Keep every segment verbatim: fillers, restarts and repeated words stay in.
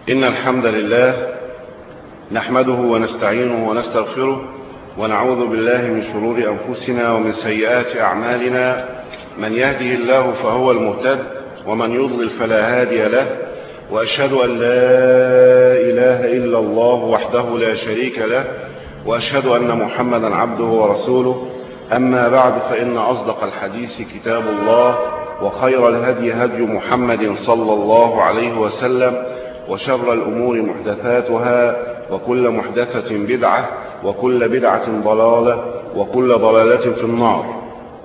إن الحمد لله نحمده ونستعينه ونستغفره ونعوذ بالله من شرور أنفسنا ومن سيئات أعمالنا. من يهده الله فهو المهتد ومن يضلل فلا هادي له، وأشهد أن لا إله إلا الله وحده لا شريك له، وأشهد أن محمدا عبده ورسوله. أما بعد، فإن أصدق الحديث كتاب الله، وخير الهدي هدي محمد صلى الله عليه وسلم، وشر الأمور محدثاتها، وكل محدثة بدعة، وكل بدعة ضلالة، وكل ضلالة في النار.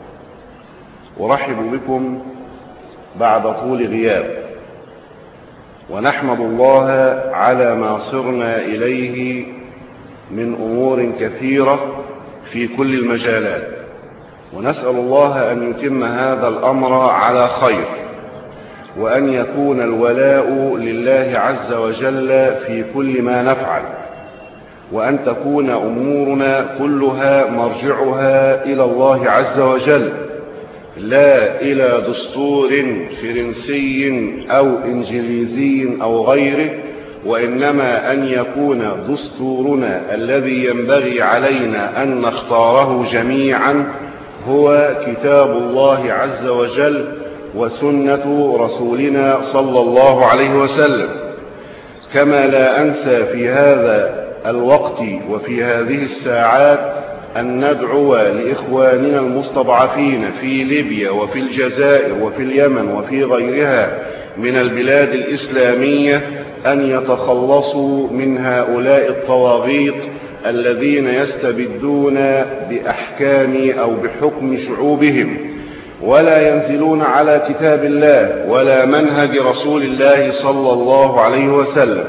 أرحب بكم بعد طول غياب، ونحمد الله على ما صرنا إليه من أمور كثيرة في كل المجالات، ونسأل الله أن يتم هذا الأمر على خير، وأن يكون الولاء لله عز وجل في كل ما نفعل، وأن تكون أمورنا كلها مرجعها إلى الله عز وجل، لا إلى دستور فرنسي أو إنجليزي أو غيره، وإنما أن يكون دستورنا الذي ينبغي علينا أن نختاره جميعا هو كتاب الله عز وجل وسنة رسولنا صلى الله عليه وسلم. كما لا أنسى في هذا الوقت وفي هذه الساعات أن ندعو لإخواننا المستضعفين في ليبيا وفي الجزائر وفي اليمن وفي غيرها من البلاد الإسلامية أن يتخلصوا من هؤلاء الطواغيت الذين يستبدون بأحكام أو بحكم شعوبهم، ولا ينزلون على كتاب الله ولا منهج رسول الله صلى الله عليه وسلم.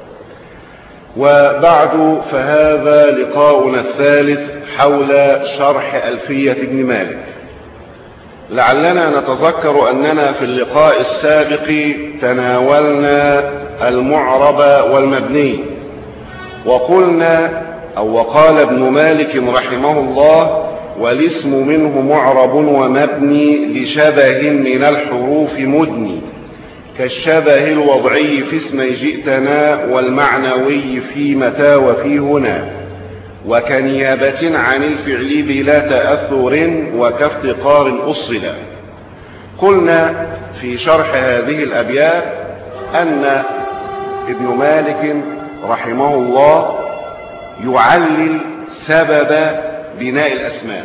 وبعد، فهذا لقاؤنا الثالث حول شرح ألفية ابن مالك. لعلنا نتذكر أننا في اللقاء السابق تناولنا المعرب والمبني، وقلنا أو وقال ابن مالك رحمه الله: والاسم منه معرب ومبني لشبه من الحروف مدني، كالشبه الوضعي في اسم جئتنا، والمعنوي في متى وفي هنا، وكنيابة عن الفعل بلا تأثر، وكافتقار أصلا. قلنا في شرح هذه الأبيات أن ابن مالك رحمه الله يعلل سبب بناء الأسماء،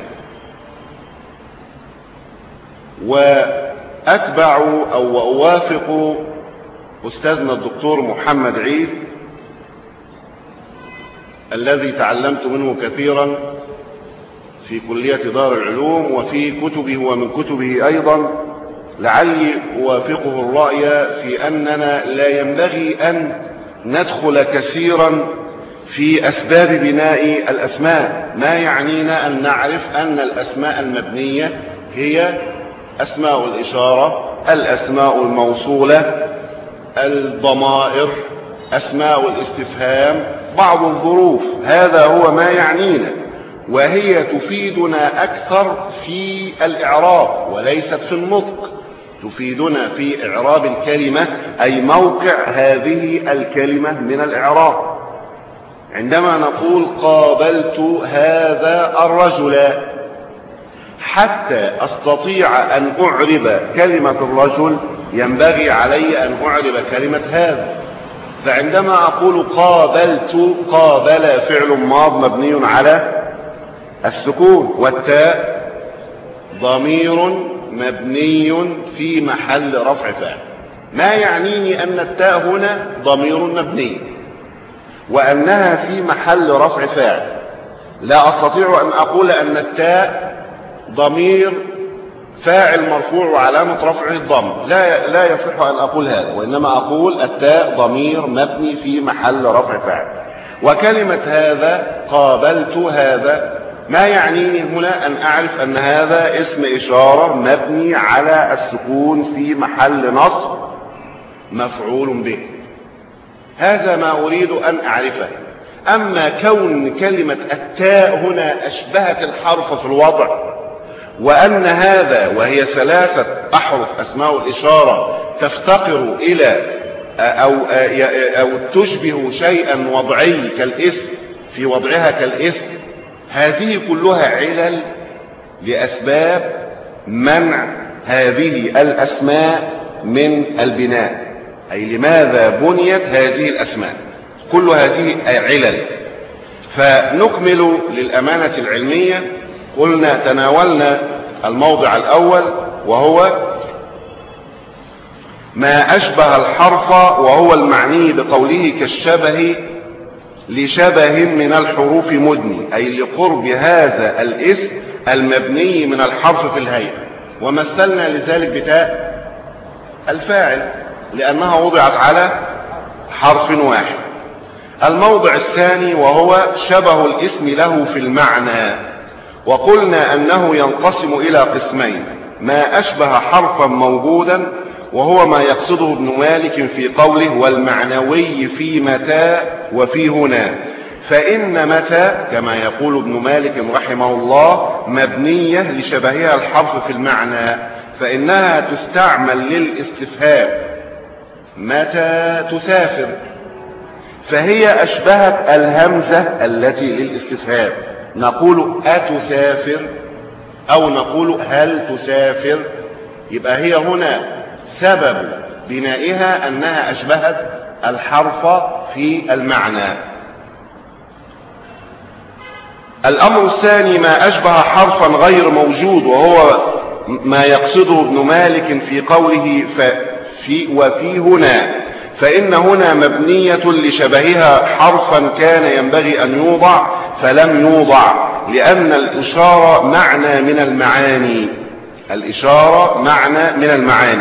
وأتبع أو أوافق أستاذنا الدكتور محمد عيد الذي تعلمت منه كثيرا في كلية دار العلوم وفي كتبه ومن كتبه أيضا، لعلي أوافقه الرأي في أننا لا ينبغي أن ندخل كثيرا في أسباب بناء الأسماء. ما يعنينا أن نعرف أن الأسماء المبنية هي أسماء الإشارة، الأسماء الموصولة، الضمائر، أسماء الاستفهام، بعض الظروف. هذا هو ما يعنينا، وهي تفيدنا أكثر في الإعراب وليست في النطق. تفيدنا في إعراب الكلمة، أي موقع هذه الكلمة من الإعراب. عندما نقول قابلت هذا الرجل، حتى أستطيع أن أعرب كلمة الرجل ينبغي علي أن أعرب كلمة هذا. فعندما أقول قابلت، قابل فعل ماض مبني على السكون، والتاء ضمير مبني في محل رفع فاعل. ما يعنيني أن التاء هنا ضمير مبني وأنها في محل رفع فاعل. لا أستطيع أن أقول أن التاء ضمير فاعل مرفوع وعلامة رفعه الضم، لا لا يصح أن أقول هذا، وإنما أقول التاء ضمير مبني في محل رفع فاعل. وكلمة هذا، قابلت هذا، ما يعنيني هنا أن أعرف أن هذا اسم إشارة مبني على السكون في محل نصب مفعول به. هذا ما أريد أن أعرفه. أما كون كلمة التاء هنا أشبهت الحرف في الوضع، وأن هذا وهي ثلاثة أحرف أسماء الإشارة تفتقر إلى أو, أو تشبه شيئا وضعي كالاسم في وضعها كالاسم، هذه كلها علل لأسباب منع هذه الأسماء من البناء. أي لماذا بنيت هذه الأسماء؟ كل هذه علل. فنكمل للأمانة العلمية. قلنا تناولنا الموضع الأول وهو ما أشبه الحرف، وهو المعني بقوله كالشبه لشبه من الحروف مدني، أي لقرب هذا الاسم المبني من الحرف في الهيئة. ومثلنا لذلك بتاء الفاعل لأنها وضعت على حرف واحد. الموضع الثاني وهو شبه الاسم له في المعنى، وقلنا أنه ينقسم إلى قسمين: ما أشبه حرفا موجودا وهو ما يقصده ابن مالك في قوله والمعنوي في متى وفي هنا. فإن متى كما يقول ابن مالك رحمه الله مبنية لشبهها الحرف في المعنى، فإنها تستعمل للاستفهام: متى تسافر؟ فهي أشبهت الهمزة التي للاستفهام، نقول أتسافر أو نقول هل تسافر. يبقى هي هنا سبب بنائها أنها أشبهت الحرف في المعنى. الأمر الثاني ما أشبه حرفا غير موجود، وهو ما يقصده ابن مالك في قوله في وفي هنا. فإن هنا مبنية لشبهها حرفا كان ينبغي أن يوضع فلم يوضع، لأن الإشارة معنى من المعاني. الإشارة معنى من المعاني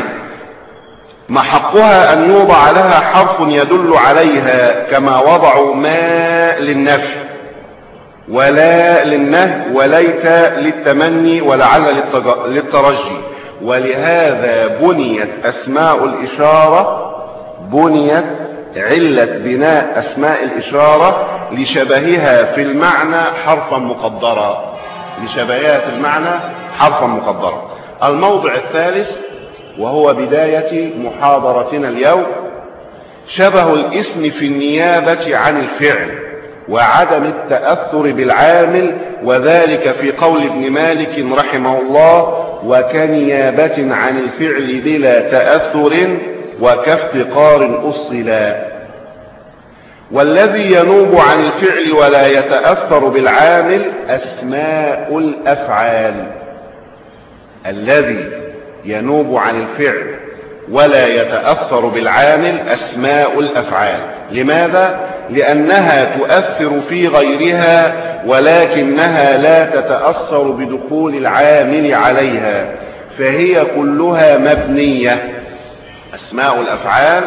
محقها أن يوضع لها حرف يدل عليها، كما وضعوا ما للنفي ولا للنهي وليت للتمني ولعل للترجي. ولهذا بنيت أسماء الإشارة بنيت علة بناء أسماء الإشارة لشبهها في المعنى حرفا مقدرا لشبهها في المعنى حرفا مقدرا. الموضع الثالث وهو بداية محاضرتنا اليوم شبه الاسم في النيابة عن الفعل وعدم التأثر بالعامل، وذلك في قول ابن مالك رحمه الله وكنيابة عن الفعل بلا تأثر وكافتقار أصلا. والذي ينوب عن الفعل ولا يتأثر بالعامل أسماء الأفعال. الذي ينوب عن الفعل ولا يتأثر بالعامل أسماء الأفعال. لماذا؟ لأنها تؤثر في غيرها ولكنها لا تتأثر بدخول العامل عليها، فهي كلها مبنية. أسماء الأفعال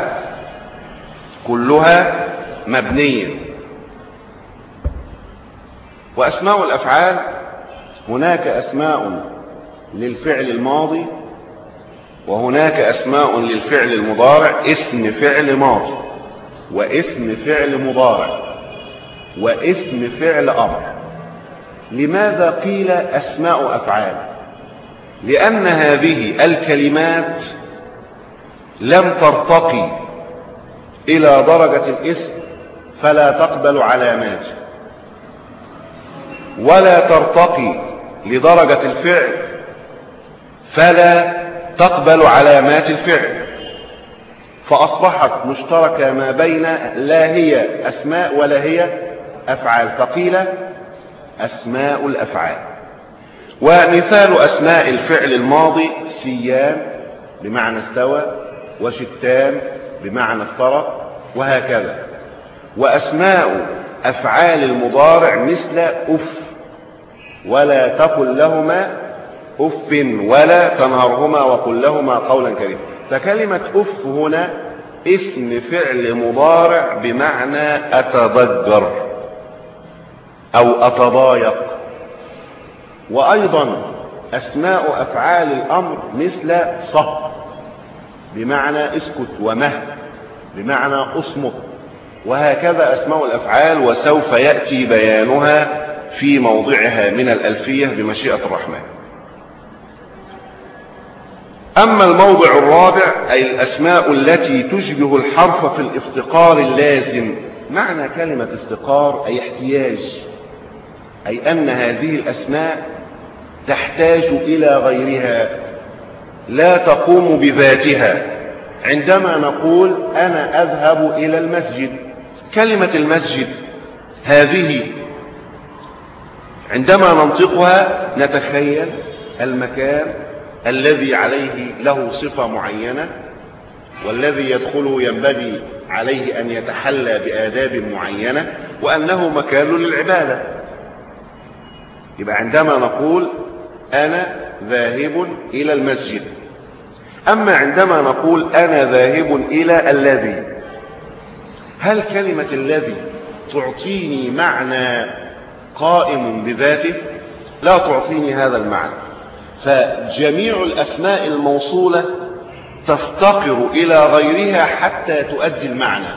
كلها مبنية. وأسماء الأفعال هناك أسماء للفعل الماضي وهناك أسماء للفعل المضارع، اسم فعل ماضي واسم فعل مضارع واسم فعل أمر. لماذا قيل أسماء أفعال؟ لأن هذه الكلمات لم ترتقي إلى درجة الاسم فلا تقبل علامات، ولا ترتقي لدرجة الفعل فلا تقبل علامات الفعل، فأصبحت مشتركة ما بين لا هي أسماء ولا هي أفعال، فقيل أسماء الأفعال. ومثال أسماء الفعل الماضي سيان بمعنى استوى، وشتان بمعنى افترق، وهكذا. وأسماء أفعال المضارع مثل أف، ولا تقل لهما أف ولا تنهرهما وقل لهما قولا كريما. فكلمة أف هنا اسم فعل مضارع بمعنى أتضجر أو أتضايق. وأيضا أسماء أفعال الأمر مثل صه بمعنى اسكت، ومه بمعنى اصمت، وهكذا أسماء الأفعال، وسوف يأتي بيانها في موضعها من الألفية بمشيئة الرحمن. أما الموضع الرابع أي الأسماء التي تشبه الحرف في الافتقار اللازم. معنى كلمة استقار أي احتياج، أي أن هذه الأسماء تحتاج إلى غيرها، لا تقوم بذاتها. عندما نقول أنا أذهب إلى المسجد، كلمة المسجد هذه عندما ننطقها نتخيل المكان الذي عليه له صفة معينة، والذي يدخله ينبغي عليه أن يتحلى بآداب معينة، وأنه مكان للعبادة. يبقى عندما نقول أنا ذاهب إلى المسجد. أما عندما نقول أنا ذاهب إلى الذي، هل كلمة الذي تعطيني معنى قائم بذاته؟ لا تعطيني هذا المعنى. فجميع الأسماء الموصولة تفتقر إلى غيرها حتى تؤدي المعنى.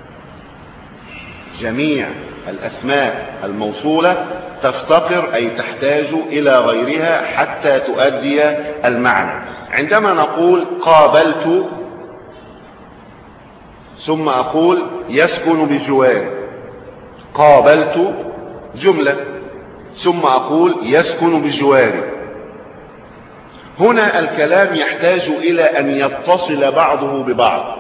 جميع الأسماء الموصولة تفتقر أي تحتاج إلى غيرها حتى تؤدي المعنى. عندما نقول قابلت ثم أقول يسكن بجواري، قابلت جملة ثم أقول يسكن بجواري، هنا الكلام يحتاج إلى أن يتصل بعضه ببعض،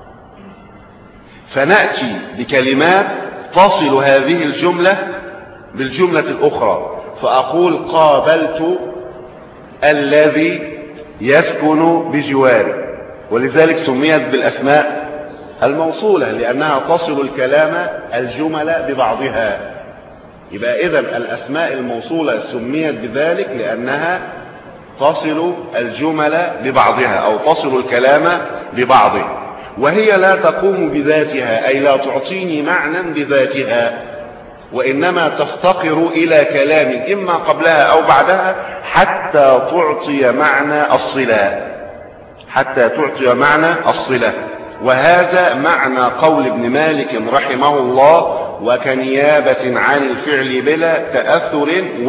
فنأتي بكلمات تصل هذه الجملة بالجملة الأخرى، فأقول قابلت الذي يسكن بجواري، ولذلك سميت بالأسماء الموصولة لأنها تصل الكلام الجمل ببعضها. يبقى إذن الأسماء الموصولة سميت بذلك لأنها تصل الجمل ببعضها أو تصل الكلام ببعضه، وهي لا تقوم بذاتها أي لا تعطيني معنى بذاتها، وإنما تفتقر إلى كلام إما قبلها أو بعدها حتى تعطي معنى الصلة، حتى تعطي معنى الصلة. وهذا معنى قول ابن مالك رحمه الله: وكنيابة عن الفعل بلا تأثر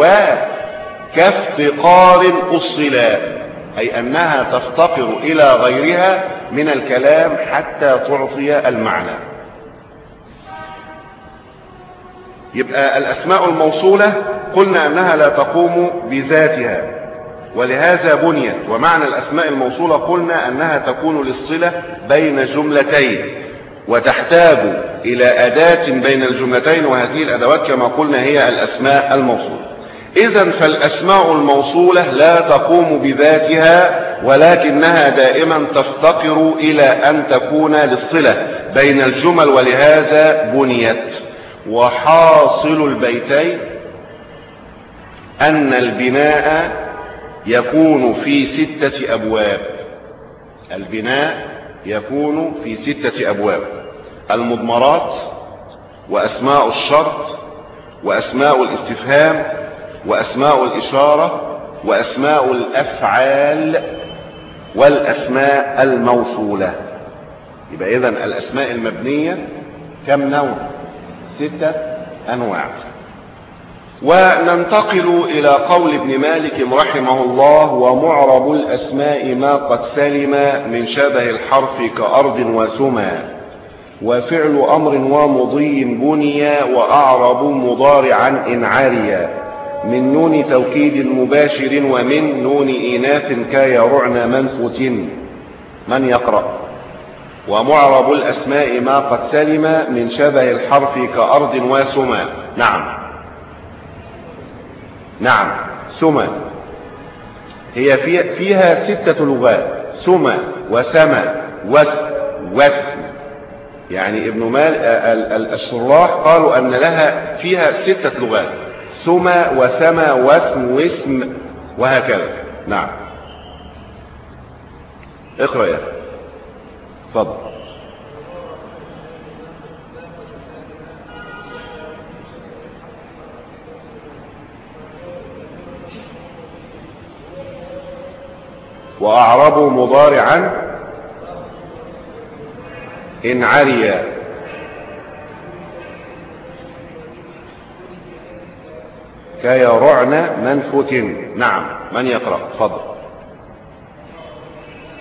وكافتقار الصلة، أي أنها تفتقر إلى غيرها من الكلام حتى تعطي المعنى. يبقى الأسماء الموصولة قلنا أنها لا تقوم بذاتها ولهذا بنيت، ومعنى الأسماء الموصولة قلنا أنها تكون للصلة بين جملتين وتحتاج إلى أداة بين الجملتين، وهذه الأدوات كما قلنا هي الأسماء الموصولة. إذن فالأسماء الموصولة لا تقوم بذاتها ولكنها دائما تفتقر إلى أن تكون للصلة بين الجمل، ولهذا بنيت. وحاصل البيتين أن البناء يكون في ستة أبواب. البناء يكون في ستة أبواب: المضمرات، وأسماء الشرط، وأسماء الاستفهام، وأسماء الإشارة، وأسماء الأفعال، والأسماء الموصولة. يبقى إذن الأسماء المبنية كم نوع؟ ستة أنواع. وننتقل إلى قول ابن مالك رحمه الله: ومعرب الأسماء ما قد سلم من شبه الحرف كأرض وسمى، وفعل أمر ومضي بنيا، وأعرب مضارعا إن عاريا، من نون توكيد مباشر ومن نون إناث كيرعن منفوت. من يقرأ؟ ومعرب الأسماء ما قد سلم من شبه الحرف كأرض وسمى. نعم نعم سمى هي فيها ستة لغات: سمى وسمى وسم وسم. يعني ابن مال الشراح قالوا أن لها فيها ستة لغات: سمى وسمى وسم واسم وهكذا. نعم اقرأ يا أخي، اتفضل. وأعربوا مضارعا إن عريا، كيرعن منفوت. نعم من يقرأ؟ اتفضل.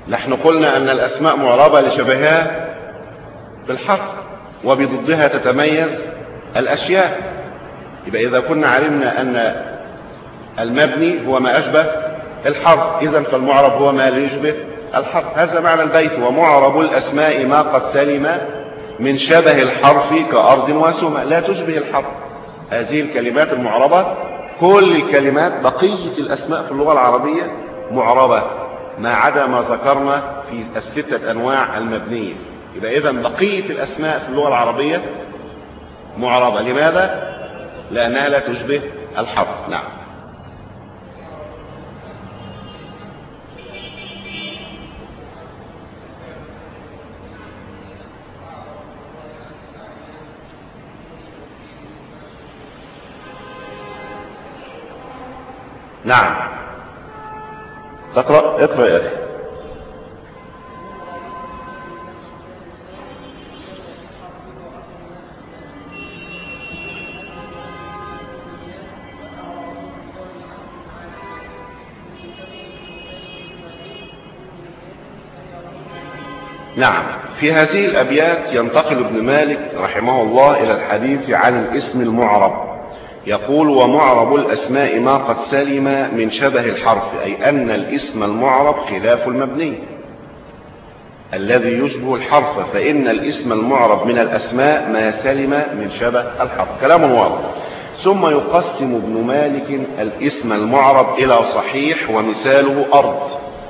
نحن قلنا أن الأسماء معربة لشبهها بالحرف، وبضدها تتميز الأشياء. يبقى إذا كنا علمنا أن المبني هو ما أشبه الحرف، إذن فالمعرب هو ما لا يشبه الحرف. هذا معنى البيت: ومعرب الأسماء ما قد سلم من شبه الحرف كأرض وسمى، لا تشبه الحرف. هذه الكلمات المعربة، كل الكلمات بقية الأسماء في اللغة العربية معربة، ما عدا ما ذكرنا في الستة أنواع المبنية. يبقى إذن بقية الأسماء في اللغة العربية معربة. لماذا؟ لأنها لا تشبه الحرف. نعم. نعم. تقرأ؟ اقرأ يا أخي. نعم. في هذه الأبيات ينتقل ابن مالك رحمه الله إلى الحديث عن الاسم المعرب. يقول: ومعرب الأسماء ما قد سلم من شبه الحرف، أي أن الاسم المعرب خلاف المبني الذي يشبه الحرف، فإن الاسم المعرب من الأسماء ما سلم من شبه الحرف. كلام واضح. ثم يقسم ابن مالك الاسم المعرب إلى صحيح ومثاله أرض.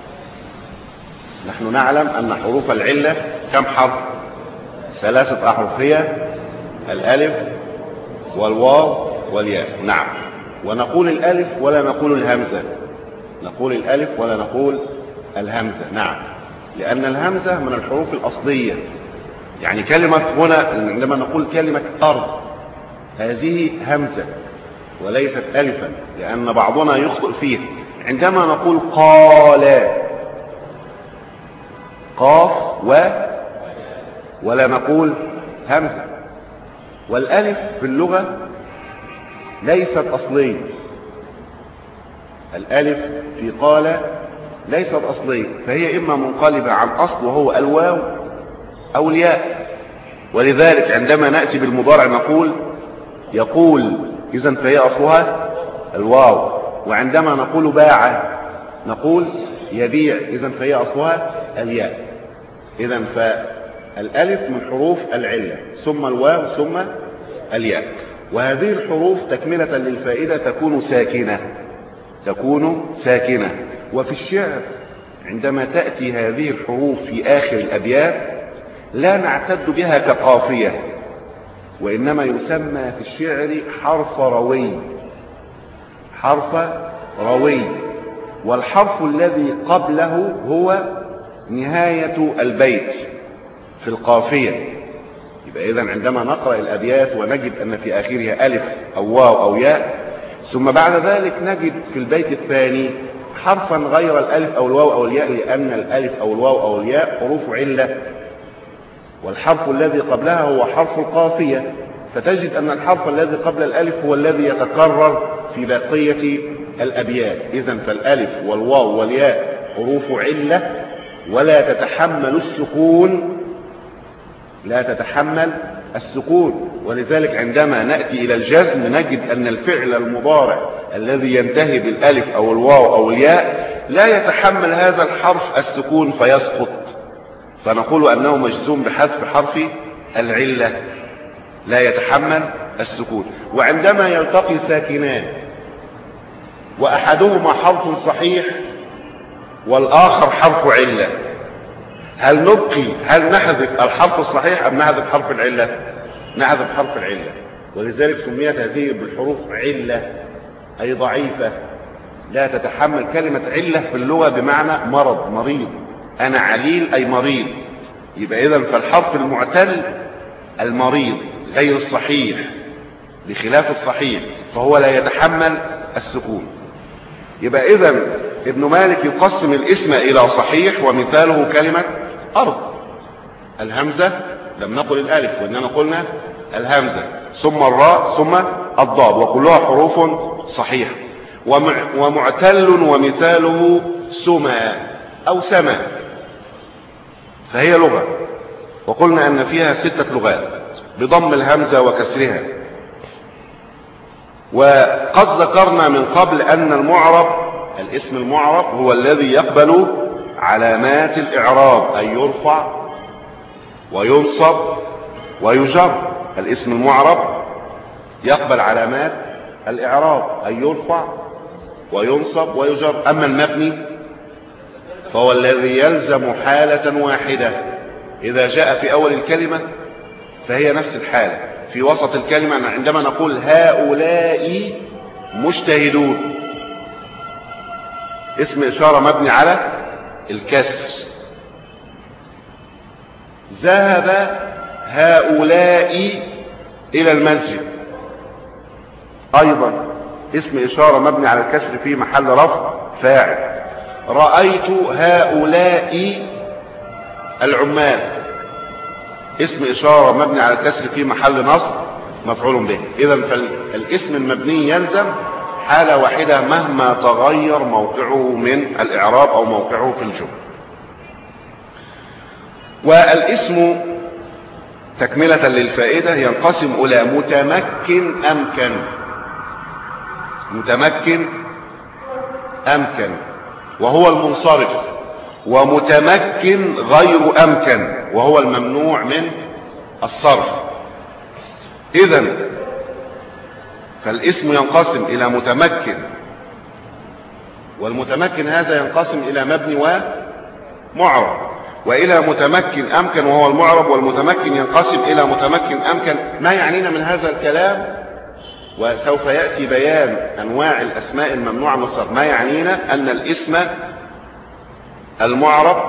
نحن نعلم أن حروف العلة كم حرف؟ ثلاثة أحرف، هي الألف والواو والياء. نعم. ونقول الألف ولا نقول الهمزة، نقول الألف ولا نقول الهمزة. نعم. لأن الهمزة من الحروف الأصلية. يعني كلمة هنا عندما نقول كلمة أرض، هذه همزة وليست ألفا، لأن بعضنا يخطئ فيه. عندما نقول قال، قاف و ولا نقول همزة. والألف في اللغة ليست أصلية. الألف في قال ليست أصلية، فهي إما منقلبة عن أصل وهو الواو أو الياء. ولذلك عندما نأتي بالمضارع نقول يقول، إذن فهي أصلها الواو. وعندما نقول باع نقول يبيع، إذن فهي أصلها الياء. إذن فالألف من حروف العلة، ثم الواو ثم الياء. وهذه الحروف تكملة للفائدة تكون ساكنة، تكون ساكنة. وفي الشعر عندما تأتي هذه الحروف في آخر الأبيات لا نعتد بها كقافية، وإنما يسمى في الشعر حرف روي، حرف روي. والحرف الذي قبله هو نهاية البيت في القافية. يبقى إذن عندما نقرأ الأبيات ونجد أن في آخرها ألف أو واو أو ياء، ثم بعد ذلك نجد في البيت الثاني حرفا غير الألف أو الواو أو الياء، لأن الألف أو الواو أو الياء حروف علة، والحرف الذي قبلها هو حرف القافية. فتجد أن الحرف الذي قبل الألف هو الذي يتكرر في بقية الأبيات. إذن فالألف والواو والياء حروف علة ولا تتحمل السكون، لا تتحمل السكون. ولذلك عندما نأتي إلى الجزم نجد أن الفعل المضارع الذي ينتهي بالألف أو الواو أو الياء لا يتحمل هذا الحرف السكون فيسقط، فنقول أنه مجزوم بحذف حرف العلة، لا يتحمل السكون. وعندما يلتقي ساكنان وأحدهما حرف صحيح والآخر حرف علة، هل نبقي هل نحذف الحرف الصحيح أم نحذف حرف العلة؟ نحذف حرف العلة. ولذلك سميت هذه بالحروف علة، أي ضعيفة، لا تتحمل. كلمة علة في اللغة بمعنى مرض، مريض. أنا عليل أي مريض. يبقى إذن فالحرف المعتل المريض غير الصحيح، بخلاف الصحيح فهو لا يتحمل السكون. يبقى إذن ابن مالك يقسم الاسم إلى صحيح ومثاله كلمة أرض. الهمزة لم نقل الألف وإنما قلنا الهمزة، ثم الراء ثم الضاد، وكلها حروف صحيحة. ومعتل ومثاله سما أو سما. فهي لغة، وقلنا أن فيها ستة لغات بضم الهمزة وكسرها. وقد ذكرنا من قبل أن المعرب، الاسم المعرب هو الذي يقبل علامات الإعراب، أي يرفع وينصب ويجر. الاسم المعرب يقبل علامات الإعراب، أي يرفع وينصب ويجر. أما المبني فهو الذي يلزم حالة واحدة، إذا جاء في أول الكلمة فهي نفس الحالة، في وسط الكلمة عندما نقول هؤلاء مجتهدون، اسم إشارة مبني على الكسر. ذهب هؤلاء إلى المسجد، أيضا اسم إشارة مبني على الكسر في محل رفع فاعل. رأيت هؤلاء العمال، اسم إشارة مبني على الكسر في محل نصب مفعول به. إذا فالاسم المبني يلزم حالة واحدة مهما تغير موقعه من الإعراب أو موقعه في الجملة. والاسم تكملة للفائدة ينقسم إلى متمكن أمكن. متمكن أمكن وهو المنصرف، ومتمكن غير أمكن وهو الممنوع من الصرف. إذن فالاسم ينقسم إلى متمكن، والمتمكن هذا ينقسم إلى مبني ومعرب، وإلى متمكن أمكن وهو المعرب، والمتمكن ينقسم إلى متمكن أمكن. ما يعنينا من هذا الكلام، وسوف يأتي بيان أنواع الأسماء الممنوعة من الصرف. ما يعنينا أن الاسم المعرب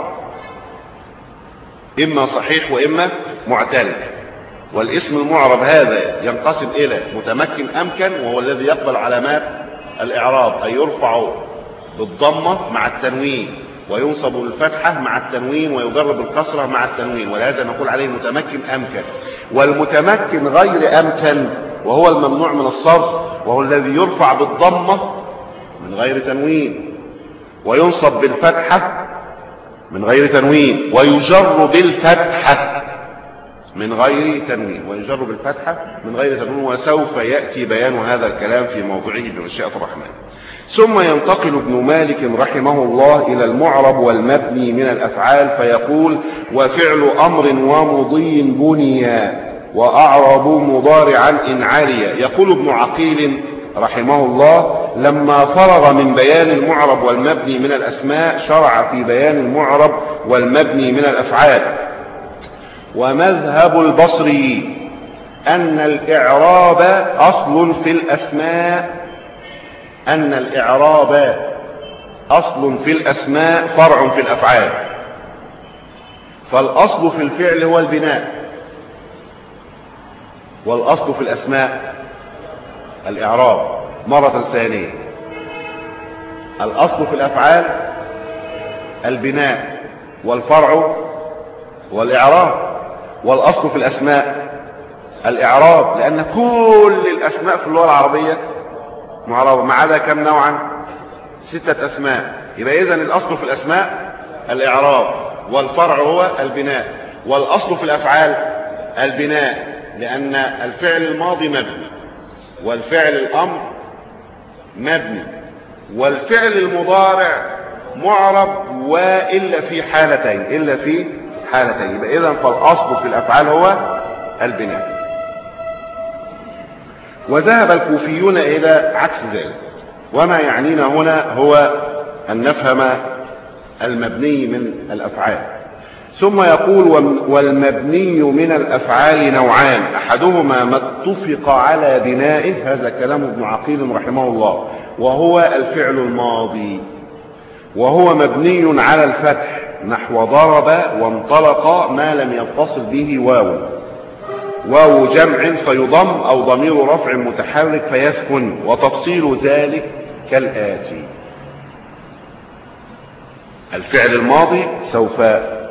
إما صحيح وإما معتل، والاسم المعرب هذا ينقسم إلى متمكن أمكن وهو الذي يقبل علامات الإعراب، أي يرفع بالضمة مع التنوين وينصب بالفتحة مع التنوين ويجر بالكسرة مع التنوين، ولهذا نقول عليه متمكن أمكن. والمتمكن غير أمكن وهو الممنوع من الصرف، وهو الذي يرفع بالضمة من غير تنوين وينصب بالفتحة من غير تنوين ويجر بالفتحة من غير تنوين ويجر بالفتحة من غير تنوين، وسوف يأتي بيان هذا الكلام في موضعه بمشيئة الرحمن. ثم ينتقل ابن مالك رحمه الله إلى المعرب والمبني من الأفعال فيقول: وفعل أمر ومضي بنيا وأعرب مضارعا إن عليا. يقول ابن عقيل رحمه الله: لما فرغ من بيان المعرب والمبني من الأسماء شرع في بيان المعرب والمبني من الأفعال. ومذهب البصري أن الإعراب أصل في الأسماء أن الإعراب أصل في الأسماء فرع في الأفعال. فالأصل في الفعل هو البناء، والأصل في الأسماء الإعراب. مرة ثانية، الأصل في الأفعال البناء والفرع والإعراب، والأصل في الأسماء الإعراب، لأن كل الأسماء في اللغة العربية معربة ما عدا كم نوعا؟ ستة أسماء. يبقى إذن الأصل في الأسماء الإعراب، والفرع هو البناء، والأصل في الأفعال البناء، لأن الفعل الماضي مبني، والفعل الأمر مبني، والفعل المضارع معرب، وإلا في حالتين إلا في حالتين يبقى إذن فالأصل في الأفعال هو البناء. وذهب الكوفيون إلى عكس ذلك. وما يعنينا هنا هو أن نفهم المبني من الأفعال. ثم يقول: والمبني من الأفعال نوعان، أحدهما ما اتفق على بنائه، هذا كلام ابن عقيل رحمه الله، وهو الفعل الماضي، وهو مبني على الفتح نحو ضرب وانطلق ما لم يتصل به واو واو جمع فيضم أو ضمير رفع متحرك فيسكن. وتفصيل ذلك كالآتي: الفعل الماضي سوف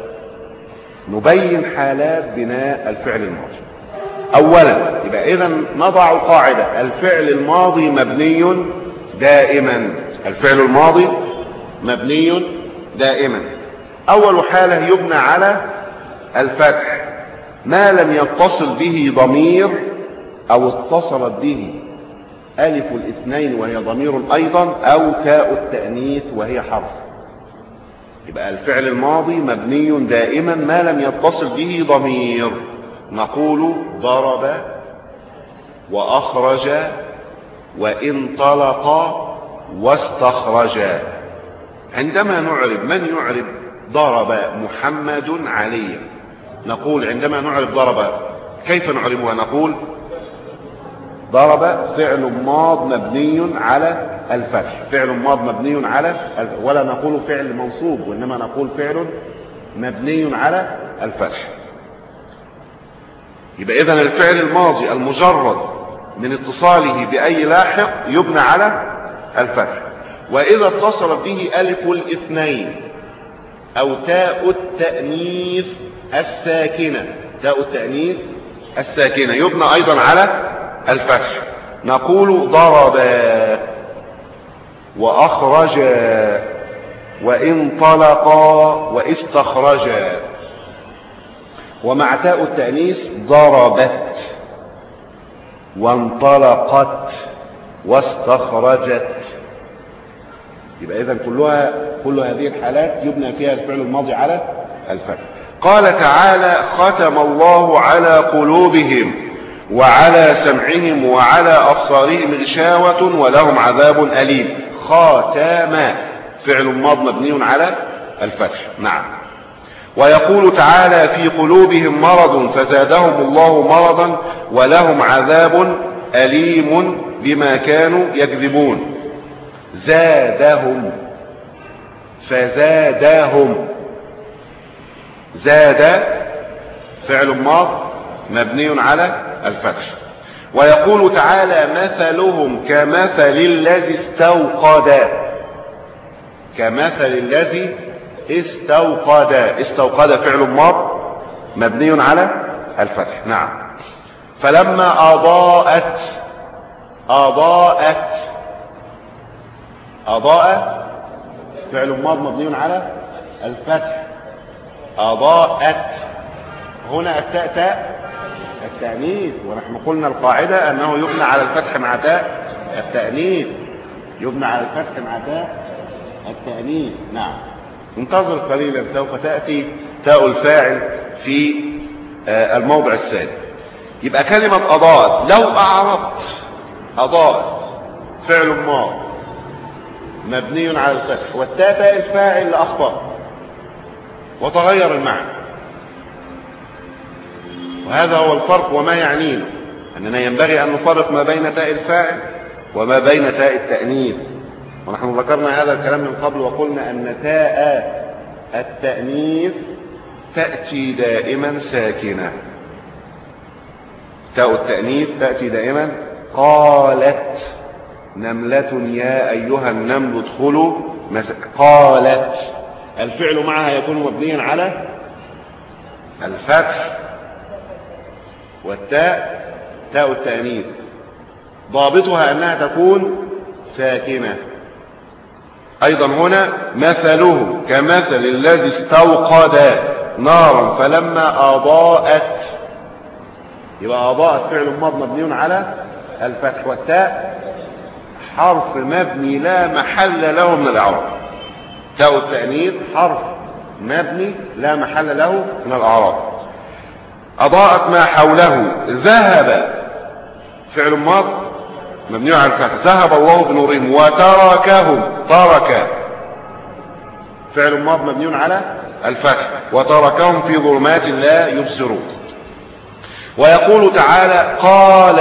نبين حالات بناء الفعل الماضي. أولا يبقى إذن نضع قاعدة: الفعل الماضي مبني دائما. الفعل الماضي مبني دائما. أول حالة يبنى على الفتح ما لم يتصل به ضمير أو اتصلت به ألف الاثنين وهي ضمير أيضا، أو تاء التأنيث وهي حرف. يبقى الفعل الماضي مبني دائما ما لم يتصل به ضمير. نقول ضرب وأخرج وانطلق واستخرج. عندما نعرب، من يعرب ضرب محمد عليا؟ نقول عندما نعرب ضرب كيف نعربها؟ نقول ضرب فعل ماض مبني على الفتح، فعل ماض مبني على، ولا نقول فعل منصوب، وإنما نقول فعل مبني على الفتح. يبقى إذن الفعل الماضي المجرد من اتصاله بأي لاحق يبنى على الفتح. وإذا اتصل به ألف الاثنين أو تاء التأنيث الساكنة، تاء التأنيث الساكنة يبنى أيضا على الفتح. نقول ضرب وأخرج وانطلق واستخرج. ومع تاء التأنيث ضربت وانطلقت واستخرجت. يبقى إذن كلها كل هذه الحالات يبنى فيها الفعل الماضي على الفتح. قال تعالى: ختم الله على قلوبهم وعلى سمعهم وعلى أبصارهم غشاوة ولهم عذاب أليم. خاتم فعل ماض مبني على الفتح. نعم. ويقول تعالى: في قلوبهم مرض فزادهم الله مرضا ولهم عذاب أليم بما كانوا يكذبون. زادهم فزادهم. زاد فعل ماض مبني على الفتح. ويقول تعالى: مثلهم كمثل الذي استوقد. كمثل الذي استوقد. استوقد فعل ماض مبني على الفتح. نعم. فلما أضاءت. أضاءت. أضاء فعل ماض مبني على الفتح. أضاءت. هنا التاء تاء التأنيث، ونحن قلنا القاعدة أنه يبنى على الفتح مع تاء التأنيث. يبنى على الفتح مع تاء التأنيث. نعم. انتظر قليلا سوف تأتي تاء الفاعل في الموضع الثاني. يبقى كلمة أضاءت لو أعربت أضاءت فعل ماض مبني على الفتح والتاء تاء الفاعل لأخطأ وتغير المعنى. وهذا هو الفرق وما يعنينا، أننا ينبغي أن نفرق ما بين تاء الفاعل وما بين تاء التأنيث. ونحن ذكرنا هذا الكلام من قبل وقلنا أن تاء التأنيث تأتي دائما ساكنة. تاء التأنيث تأتي دائما. قالت نملة يا أيها النمل ادخلوا. قالت الفعل معها يكون مبنيا على الفتح، والتاء تاء التأنيث ضابطها أنها تكون ساكنة. أيضا هنا مثله كمثل الذي استوقد نارا فلما أضاءت. يبقى أضاءت فعل ماض مبني على الفتح، والتاء حرف مبني لا محل له من الإعراب. تاء التأنيث حرف مبني لا محل له من الإعراب. أضاءت ما حوله. ذهب فعل ماض مبني على الفتح. ذهب الله بنورهم. وتركهم. ترك فعل ماض مبني على الفتح. وتركهم في ظلمات لا يبصرون. ويقول تعالى: قال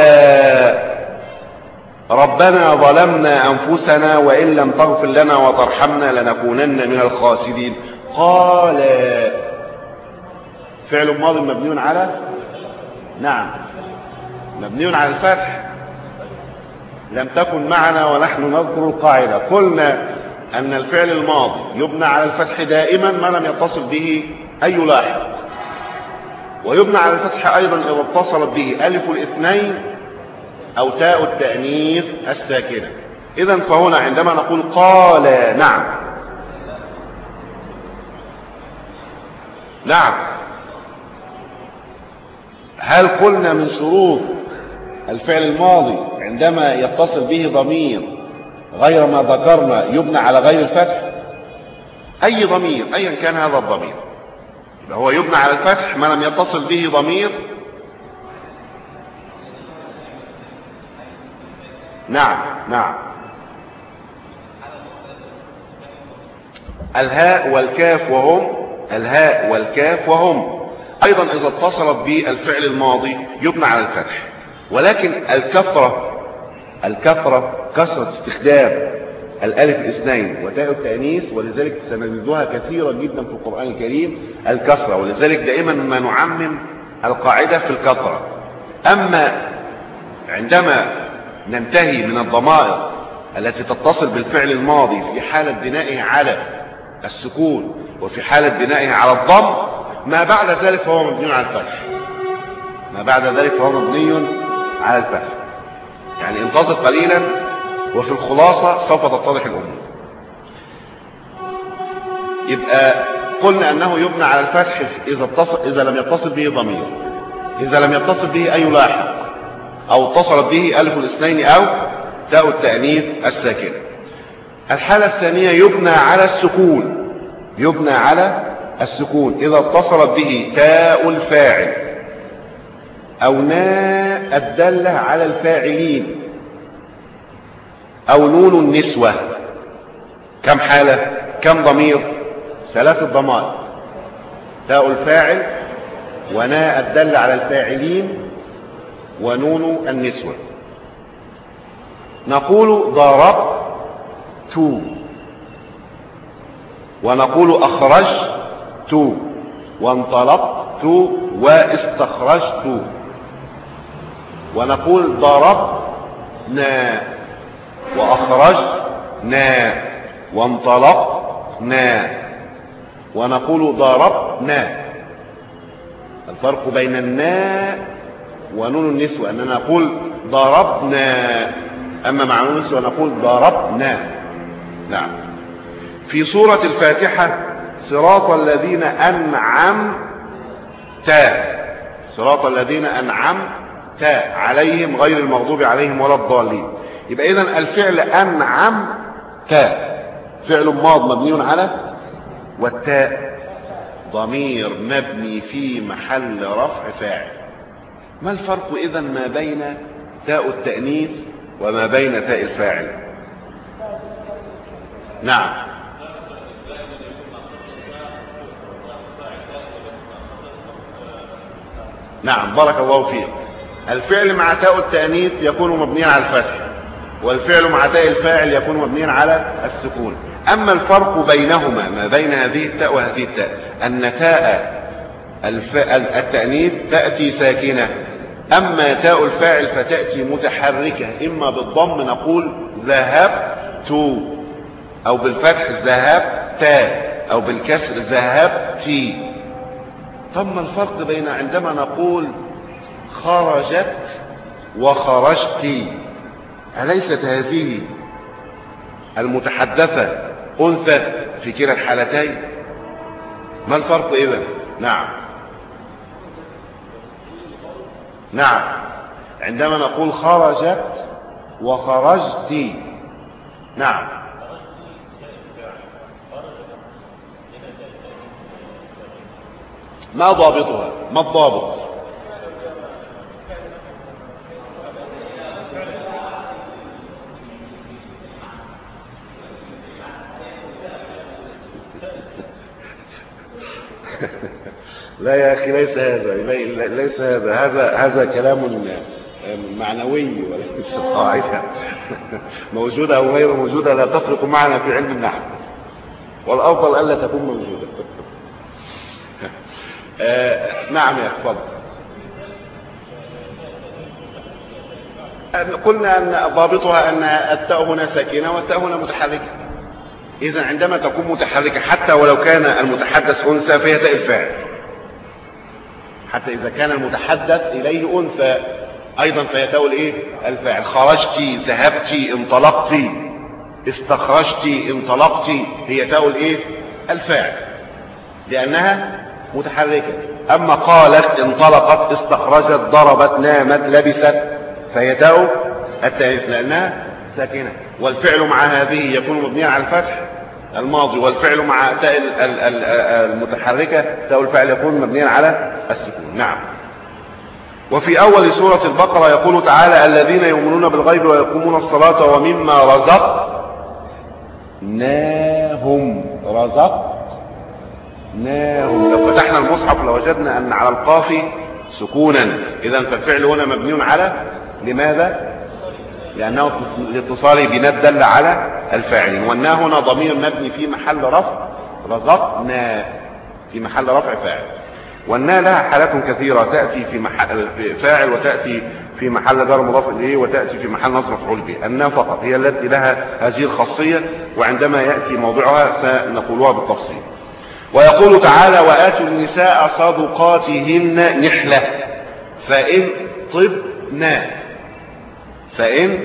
ربنا ظلمنا أنفسنا وإن لم تغفر لنا وترحمنا لنكونن من الخاسرين. قال فعل ماض مبني على نعم مبني على الفتح. لم تكن معنا ونحن نذكر القاعدة. قلنا أن الفعل الماضي يبنى على الفتح دائما ما لم يتصل به أي لاحق، ويبنى على الفتح أيضا إذا اتصلت به ألف الاثنين أو تاء التأنيث الساكنة. إذن فهنا عندما نقول قال نعم نعم هل قلنا من شروط الفعل الماضي عندما يتصل به ضمير غير ما ذكرنا يبنى على غير الفتح؟ اي ضمير ايا كان هذا الضمير هو يبنى على الفتح ما لم يتصل به ضمير. نعم نعم. الهاء والكاف وهم الهاء والكاف وهم ايضا اذا اتصلت بالفعل الماضي يبنى على الفتح، ولكن الكثرة الكثرة كثرة استخدام الالف الاثنين وتاء التانيث، ولذلك سنجدها كثيرا جدا في القرآن الكريم الكثرة، ولذلك دائما ما نعمم القاعدة في الكثرة. اما عندما ننتهي من الضمائر التي تتصل بالفعل الماضي في حالة بنائه على السكون وفي حالة بنائه على الضم، ما بعد ذلك فهو مبني على الفتح ما بعد ذلك فهو مبني على الفتح. يعني انتظر قليلا وفي الخلاصة سوف تتضح الأمور. يبقى قلنا أنه يبنى على الفتح إذا, اتصل إذا لم يتصل به ضمير، إذا لم يتصل به أي لاحق، أو اتصلت به ألف الاثنين أو تاء التأنيث الساكنة. الحالة الثانية يبنى على السكون يبنى على السكون إذا اتصلت به تاء الفاعل أو ناء الدالة على الفاعلين أو نون النسوة. كم حالة؟ كم ضمير؟ ثلاثة ضمائر: تاء الفاعل وناء الدالة على الفاعلين ونون النسوة. نقول ضربت ونقول أخرجت وانطلقت واستخرجت، ونقول ضربنا وأخرجنا وانطلقنا، ونقول ضربنا. الفرق بين الناء ونون النسوة أننا نقول ضربنا، أما مع نون النسوة نقول ضربنا. نعم. في سورة الفاتحة صراط الذين أنعمت صراط الذين أنعمت عليهم غير المغضوب عليهم ولا الضالين. يبقى إذن الفعل أنعمت فعل ماض مبني على، والتاء ضمير مبني في محل رفع فاعل. ما الفرق إذن ما بين تاء التأنيث وما بين تاء الفاعل؟ نعم. نعم بارك الله فيك. الفعل مع تاء التأنيث يكون مبنيا على الفتح، والفعل مع تاء الفاعل يكون مبنيا على السكون. أما الفرق بينهما ما بين هذه التاء وهذه التاء أن تاء التأنيث تأتي ساكنة، أما تاء الفاعل فتأتي متحركة، إما بالضم نقول ذهبت، أو بالفتح ذهبت، أو بالكسر ذهبت. ثم الفرق بين عندما نقول خرجت وخرجت، أليست هذه المتحدثة أنثى في كلا الحالتين؟ ما الفرق إذن؟ نعم نعم. عندما نقول خرجت وخرجت، نعم. ما ضابطها؟ ما الضابط؟ لا يا أخي ليس هذا ليس هذا هذا هذا كلام معنوي وليس قاعدة موجودة أو غير موجودة لا تفرق معنا في علم النحو، والأفضل ألا تكون موجودة. آه نعم يا أخي اتفضل. قلنا أن ضابطها أن التاء هنا ساكنة والتاء هنا متحركة. إذا عندما تكون متحركة حتى ولو كان المتحدث أنثى فهي تاء الفاعل، حتى إذا كان المتحدث إليه أنثى أيضا فهي تاء الإيه؟ الفاعل. خرجت، ذهبت، انطلقت، استخرجت، انطلقت، هي تاء الإيه؟ الفاعل، لأنها متحركة. أما قالت انطلقت استخرجت ضربت نامت لبست فهي تاء التأنيث لأنها ساكنة، والفعل مع هذه يكون مبنيا على الفتح الماضي، والفعل مع تاء المتحركة تاء الفعل يكون مبنيا على السكون. نعم. وفي أول سورة البقرة يقول تعالى الذين يؤمنون بالغيب ويقومون الصلاة ومما رزقناهم رزقناهم. لو فتحنا المصحف لوجدنا أن على القاف سكونا، إذا فالفعل هنا مبني على لماذا؟ لأنه لاتصاله بنا دل على الفاعل، والنا هنا ضمير مبني في محل رفع رزقنا في محل رفع فاعل، والنا لها حالات كثيرة تأتي في محل فاعل وتأتي في محل جر مضاف إليه وتأتي في محل نصب مفعول به. النا فقط هي التي لها هذه الخاصية، وعندما يأتي موضعها سنقولها بالتفصيل. ويقول تعالى وآتوا النساء صدقاتهن نحلة فإن طبنا فإن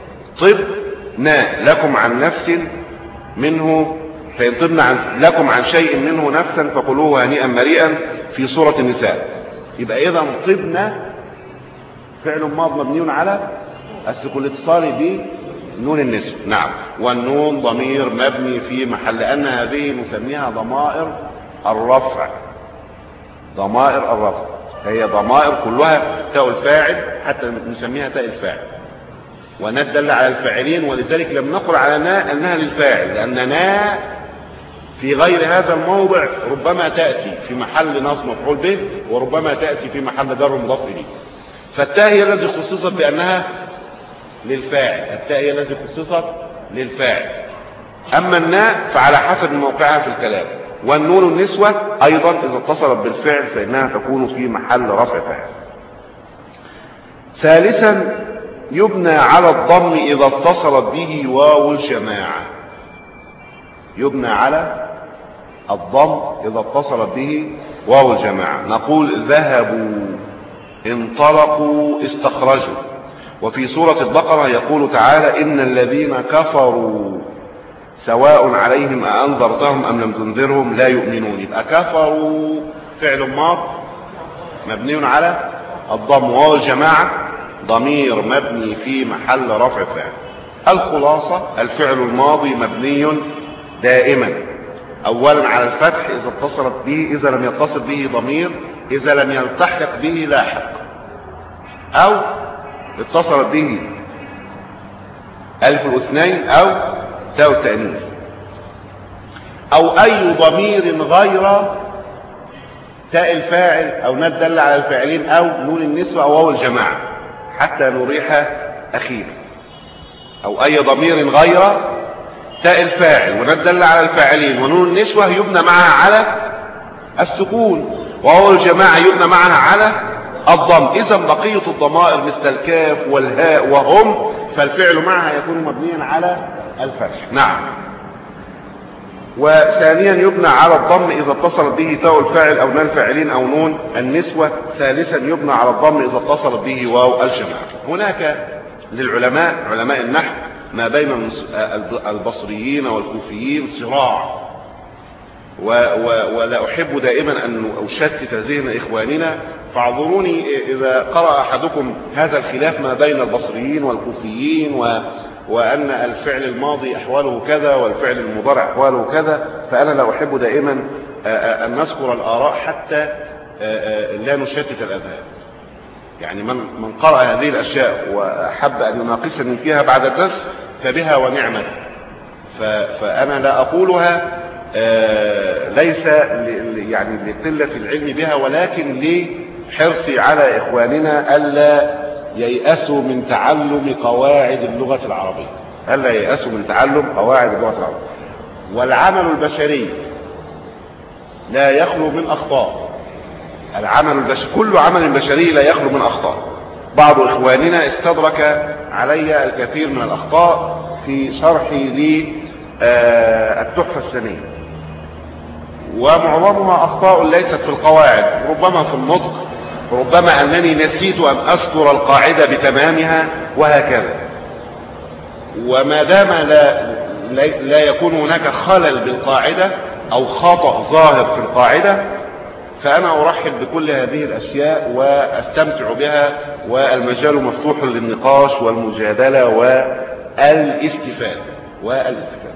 طبنا لكم عن نفس منه فإن طبنا عن لكم عن شيء منه نفسا فكلوه هنيئا مريئا في سورة النساء. يبقى إذا طبنا فعل ماض مبني على السكون الاتصالي بنون النسوة. نعم. والنون ضمير مبني في محل، لأن هذه نسميها ضمائر الرفع ضمائر الرفع هي ضمائر كلها تاء الفاعل، حتى نسميها تاء الفاعل، وندل على الفاعلين، ولذلك لم نقل على نا أنها للفاعل، لأن نا في غير هذا الموضع ربما تأتي في محل نصب مفعول به، وربما تأتي في محل جر مضاف إليه. فالتاء هي التي خصصت بأنها للفاعل، التاء هي التي خصصت للفاعل. أما الناء فعلى حسب موقعها في الكلام. والنون النسوة أيضا إذا اتصلت بالفعل فإنها تكون في محل رفع فاعل. ثالثا يبنى على الضم إذا اتصلت به واو الجماعة. يبنى على الضم إذا اتصلت به واو الجماعة. نقول ذهبوا انطلقوا استخرجوا. وفي سورة البقرة يقول تعالى إن الذين كفروا سواء عليهم أأنذرتهم أم لم تنذرهم لا يؤمنون. يبقى كفروا فعل ماض مبني على الضم، واو الجماعة ضمير مبني في محل رفع فاعل. الخلاصة الفعل الماضي مبني دائما أولا على الفتح إذا اتصلت به، إذا لم يتصل به ضمير، إذا لم يلتحق به لاحق، أو اتصلت به ألف الاثنين أو تاء التأنيث، أو أي ضمير غير تاء الفاعل أو ندل على الفاعلين أو نون النسوة أو واو الجماعة حتى نريح أخيرا. أو أي ضمير غير تاء الفاعل وندل على الفاعلين ونون النسوة يبنى معها على السكون، وواو الجماعة يبنى معها على الضم. إذا بقية الضمائر مثل الكاف والهاء وهم فالفعل معها يكون مبنيا على الفتح. نعم. وثانيا يبنى على الضم إذا اتصلت به تاء الفاعل أو نون الفاعلين أو نون النسوة. ثالثا يبنى على الضم إذا اتصلت به واو الجماعة. هناك للعلماء علماء النحو ما بين البصريين والكوفيين صراع، و و ولا أحب دائما أن أشتت ذهن إخواننا، فاعذروني إذا قرأ أحدكم هذا الخلاف ما بين البصريين والكوفيين و وأن الفعل الماضي أحواله كذا والفعل المضارع أحواله كذا، فأنا لا أحب دائما أن نذكر الآراء حتى لا نشتت الأذهان. يعني من من قرأ هذه الأشياء وحب أن يناقشني فيها بعد الدرس فبها ونعمة، فأنا لا أقولها ليس يعني لقلة العلم بها، ولكن لحرصي على إخواننا ألا ييأسوا من تعلم قواعد اللغة العربية، ألا ييأسوا من تعلم قواعد اللغة العربية. والعمل البشري لا يخلو من أخطاء، العمل البشري كل عمل بشري لا يخلو من أخطاء. بعض إخواننا استدرك علي الكثير من الأخطاء في شرحي للتحفة السنية، ومعظمها أخطاء ليست في القواعد، ربما في النطق، ربما أنني نسيت أن أذكر القاعدة بتمامها وهكذا. وما دام لا, لا يكون هناك خلل بالقاعدة أو خطأ ظاهر في القاعدة فأنا أرحب بكل هذه الأشياء وأستمتع بها، والمجال مفتوح للنقاش والمجادلة والاستفادة والاستفادة.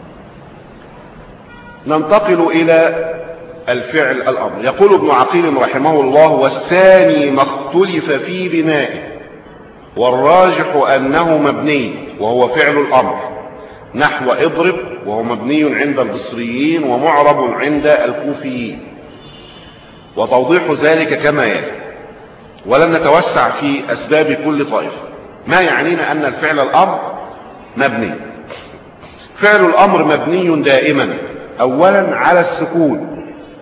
ننتقل إلى الفعل الأمر. يقول ابن عقيل رحمه الله: والثاني ما اختلف في بنائه، والراجح أنه مبني وهو فعل الأمر، نحو اضرب، وهو مبني عند البصريين ومعرب عند الكوفيين، وتوضيح ذلك كما يلي، ولن نتوسع في أسباب كل طائفة. ما يعنينا أن الفعل الأمر مبني. فعل الأمر مبني دائما أولا على السكون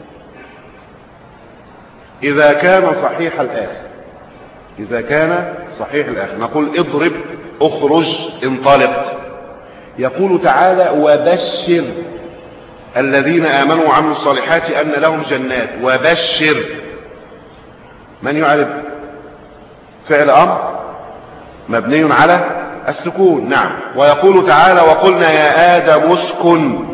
إذا كان صحيح الآخر. إذا كان صحيح الآخر نقول اضرب، اخرج، انطلق. يقول تعالى: وبشر الذين آمنوا وعملوا الصالحات أن لهم جنات. وبشر، من يعرف؟ فعل أمر مبني على السكون. نعم. ويقول تعالى: وقلنا يا آدم اسكن،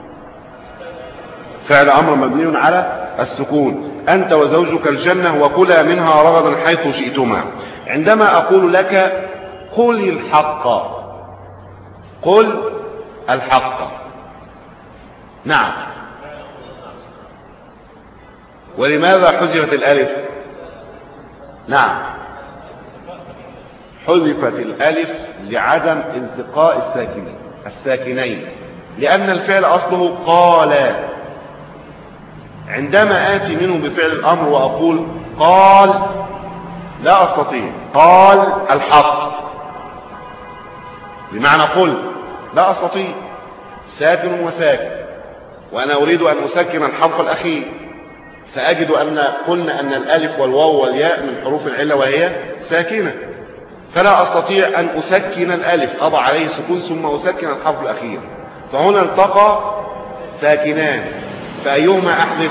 فعل أمر مبني على السكون. أنت وزوجك الجنة وكلا منها رغدا حيث شئتما. عندما أقول لك قل الحق، قل الحق، نعم، ولماذا حذفت الألف؟ نعم، حذفت الألف لعدم التقاء الساكنين الساكنين لأن الفعل أصله قال. عندما آتي منه بفعل الأمر وأقول قال، لا أستطيع. قال الحق بمعنى قل، لا أستطيع، ساكن وساكن، وأنا أريد أن أسكن الحرف الأخير، فأجد أن قلنا أن الألف والواو والياء من حروف العلة وهي ساكنة، فلا أستطيع أن أسكن الألف، أضع عليه سكون ثم أسكن الحرف الأخير. فهنا التقى ساكنان، فأيهما أحذف؟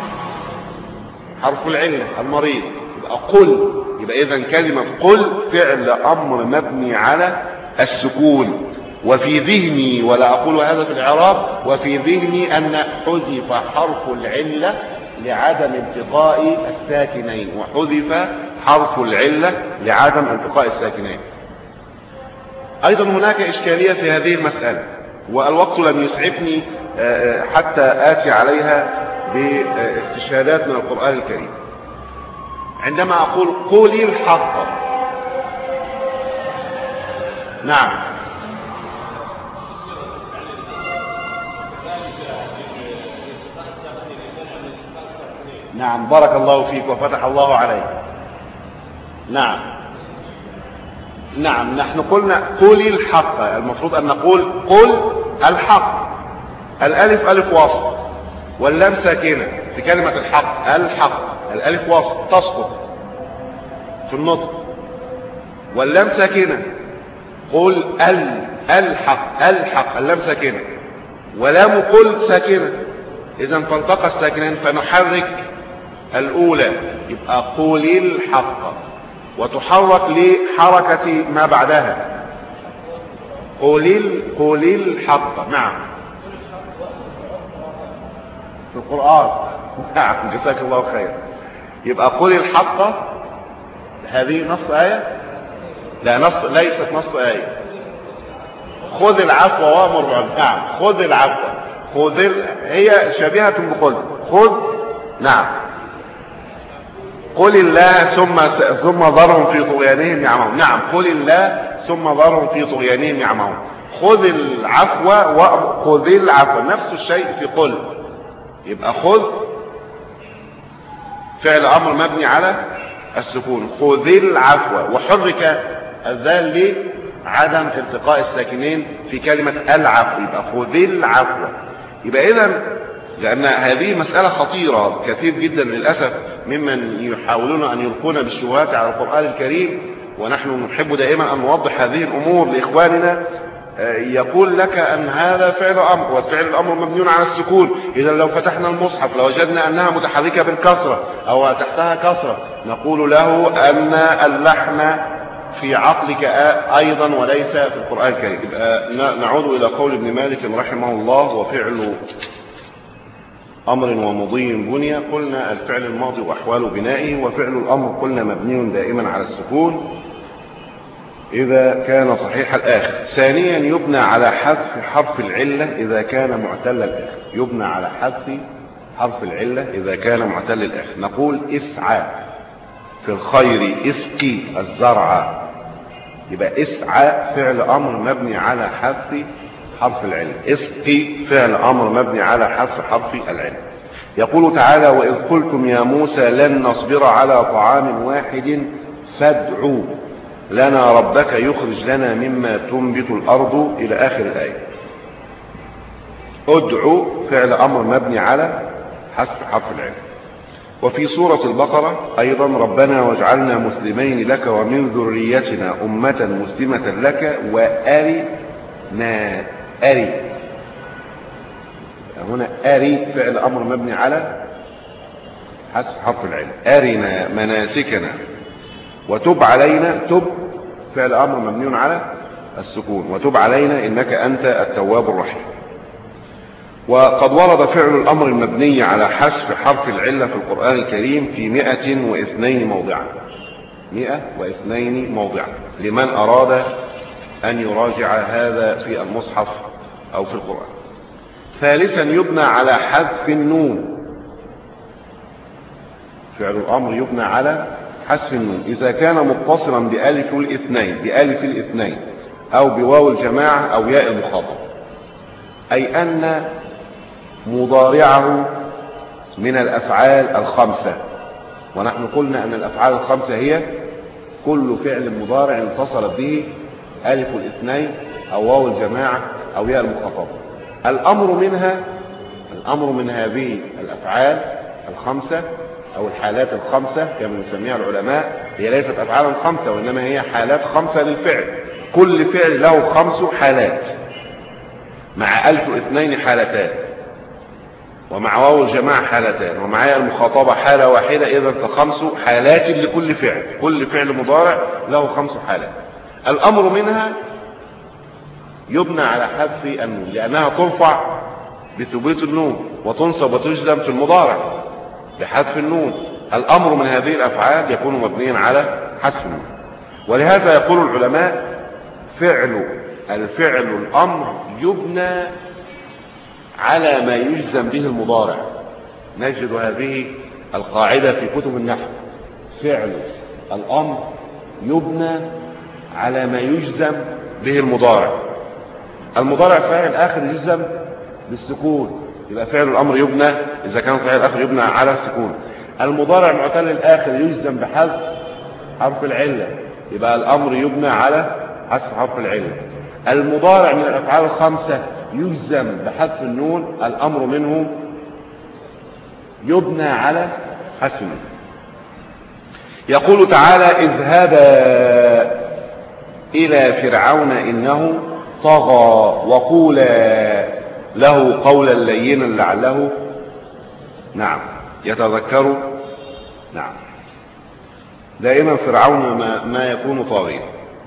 حرف العلة المريض، يبقى قل. يبقى إذن كلمة قل فعل أمر مبني على السكون. وفي ذهني، ولا أقول هذا في الإعراب، وفي ذهني أن حذف حرف العلة لعدم التقاء الساكنين، وحذف حرف العلة لعدم التقاء الساكنين. أيضا هناك إشكالية في هذه المسألة، والوقت لم يسعفني حتى آتي عليها باستشهادات من القرآن الكريم. عندما أقول قولي الحق، نعم، نعم، بارك الله فيك وفتح الله عليك. نعم، نعم، نحن قلنا قولي الحق، المفروض أن نقول قل الحق. الألف ألف وصل، واللام ساكنة في كلمة الحق. الحق الألف وصل تسقط في النطق، واللام ساكنة. قل ال الحق الحق اللام ساكنة، ولام قل ساكنة. إذا فالتقى الساكنين فنحرك الأولى، يبقى قولي الحق، وتحرك لحركة ما بعدها. قولي قولي الحق. نعم، في القرآن. نعم، جزاك الله خير. يبقى قولي الحق، هذه نص آية؟ لا، نص ليست نص آية. خذ العفو وامر بالعرف. نعم، خذ العفو، خذ ال... هي شبيهة بقل خذ. نعم، قل الله ثم ثم ذرهم في طغيانهم يعمهون. نعم، قل الله ثم ذرهم في طغيانهم يعمهون. خذ العفو وخذ العفو، نفس الشيء في قل. يبقى خذ فعل امر مبني على السكون، خذ العفو، وحرك الذال لعدم التقاء الساكنين في كلمة العفو، يبقى خذ العفو. يبقى اذا لأن هذه مسألة خطيرة، كثير جدا للأسف ممن يحاولون أن يلقون بالشبهات على القرآن الكريم، ونحن نحب دائما أن نوضح هذه الأمور لإخواننا. يقول لك أن هذا فعل أمر، والفعل الأمر مبني على السكون. إذا لو فتحنا المصحف لوجدنا أنها متحركة بالكسرة أو تحتها كسرة، نقول له أن اللحن في عقلك أيضا وليس في القرآن الكريم. يبقى نعود إلى قول ابن مالك رحمه الله: وفعل أمر ومضي بني، قلنا الفعل الماضي وأحوال بنائه، وفعل الأمر قلنا مبني دائما على السكون إذا كان صحيح الآخر. ثانيا يبنى على حذف حرف العلة إذا كان معتل الآخر، يبنى على حذف حرف العلة إذا كان معتل الآخر. نقول اسعى في الخير اسقي الزرع، يبقى اسعى فعل أمر مبني على حذف حرف العلة، اسقي فعل أمر مبني على حذف حرف العلة. يقول تعالى وإذ قلتم يا موسى لن نصبر على طعام واحد فادعوا لنا ربك يخرج لنا مما تنبت الأرض إلى آخر الآية. ادعوا فعل أمر مبني على حذف حرف العلة. وفي سورة البقرة أيضا ربنا واجعلنا مسلمين لك ومن ذريتنا أمة مسلمة لك وأرنا أري، هنا أري فعل أمر مبني على حذف حرف العلة. أرنا مناسكنا وتب علينا، تب فعل أمر مبني على السكون، وتب علينا إنك أنت التواب الرحيم. وقد ورد فعل الأمر المبني على حذف حرف العلة في القرآن الكريم في مئة واثنين موضعا، مئة واثنين موضعا لمن أراد أن يراجع هذا في المصحف أو في القرآن. ثالثا يبنى على حذف النون، فعل الأمر يبنى على حذف النون إذا كان متصلا بألف الاثنين، بألف الاثنين أو بواو الجماعة أو ياء المخاطب، أي أن مضارعه من الأفعال الخمسة. ونحن قلنا أن الأفعال الخمسة هي كل فعل مضارع اتصلت به ألف الاثنين أو واو الجماعة أو ياء المخاطب. الأمر منها، الأمر من هذه الأفعال الخمسة أو الحالات الخمسة كما يسميها العلماء، هي ليست أفعال خمسة وإنما هي حالات خمسة للفعل، كل فعل له خمس حالات، مع ألف اثنين حالتان، ومع واو الجماعة حالتان، ومع ياء المخاطبة حالة واحدة، إذا فخمس حالات لكل فعل، كل فعل مضارع له خمس حالات. الأمر منها يبنى على حذف النون لأنها ترفع بثبوت النون، وتنصب وتجزم في المضارع بحذف النون. الأمر من هذه الأفعال يكون مبنيا على حذف النون. ولهذا يقول العلماء فعل الفعل الأمر يبنى على ما يجزم به المضارع. نجد هذه القاعدة في كتب النحو، فعل الأمر يبنى على ما يجزم به المضارع. المضارع فاعل آخر يجزم بالسكون، يبقى فعل الأمر يبنى إذا كان فاعل آخر يبنى على السكون. المضارع معتل الآخر يجزم بحذف حرف العلة، يبقى الأمر يبنى على حذف حرف العلة. المضارع من الأفعال الخمسة يجزم بحذف النون، الأمر منه يبنى على حذف النون. يقول تعالى اذهبا إلى فرعون إنه طغى وقولا له قولا لينا لعله نعم يتذكر. نعم، دائما فرعون ما, ما يكون طاغيا.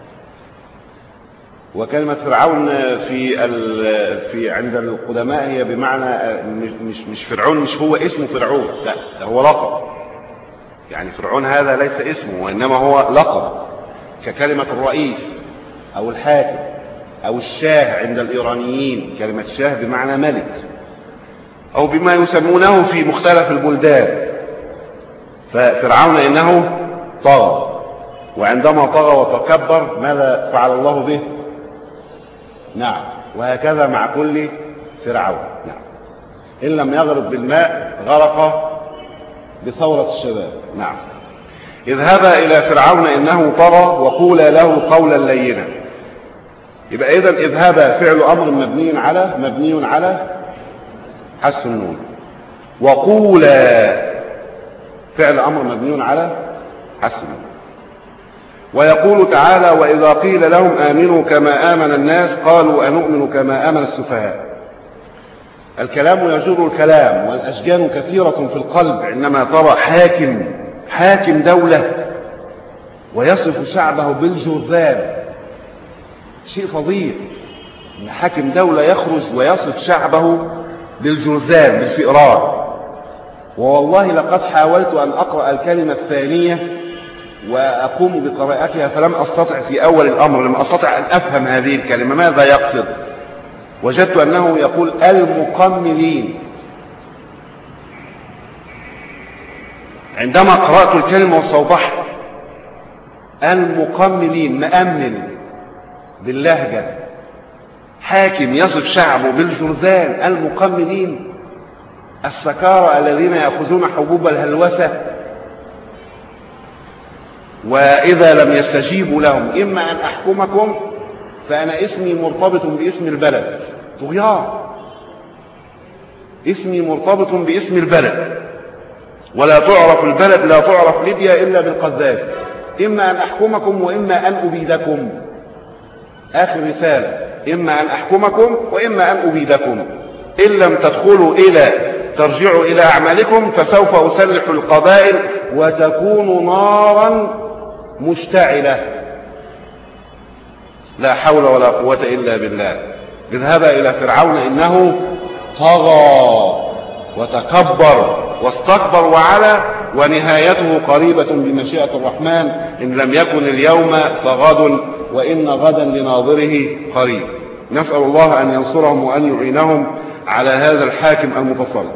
وكلمة فرعون في في عند القدماء هي بمعنى مش مش فرعون، مش هو اسمه فرعون، لا هو لقب. يعني فرعون هذا ليس اسمه وإنما هو لقب، ككلمة الرئيس أو الحاكم أو الشاه عند الإيرانيين، كلمة شاه بمعنى ملك، أو بما يسمونه في مختلف البلدان. ففرعون إنه طغى، وعندما طغى وتكبر ماذا فعل الله به؟ نعم، وهكذا مع كل فرعون. نعم، إن لم يغرق بالماء غرق بثورة الشباب. نعم، اذهبا إلى فرعون إنه طغى وقولا له قولا لينا. يبقى إذن اذهبا فعل أمر مبني على مبني على حذف النون، وقولا فعل أمر مبني على حذف النون. ويقول تعالى وإذا قيل لهم آمنوا كما آمن الناس قالوا أنؤمن كما آمن السفهاء. الكلام يجر الكلام، والأشجان كثيرة في القلب عندما ترى حاكم حاكم دولة ويصف شعبه بالجرذان، شيء فظيع ان حاكم دولة يخرج ويصف شعبه بالجرذان بالفئران. ووالله لقد حاولت أن أقرأ الكلمة الثانية وأقوم بقراءتها فلم أستطع في أول الأمر، لم أستطع أن أفهم هذه الكلمة ماذا يقصد. وجدت أنه يقول المقملين. عندما قرأت الكلمة واستوضحت المقملين، مأمن باللهجة، حاكم يصف شعبه بالجرذان، المقملين السكارى الذين يأخذون حبوب الهلوسة وإذا لم يستجيبوا لهم إما أن أحكمكم فأنا اسمي مرتبط باسم البلد، طغيان، اسمي مرتبط باسم البلد، ولا تعرف البلد، لا تعرف ليبيا إلا بالقذافي، إما أن أحكمكم وإما أن أبيدكم. آخر رسالة، إما أن أحكمكم وإما أن أبيدكم، إن لم تدخلوا إلى ترجعوا إلى أعمالكم فسوف أسلح القبائل وتكون نارا مشتعلة. لا حول ولا قوة إلا بالله. اذهبا إلى فرعون إنه طغى وتكبر واستكبر وعلى، ونهايته قريبة بمشيئة الرحمن، إن لم يكن اليوم فغد، وإن غدا لناظره قريب. نسأل الله أن ينصرهم وأن يعينهم على هذا الحاكم المتسلط.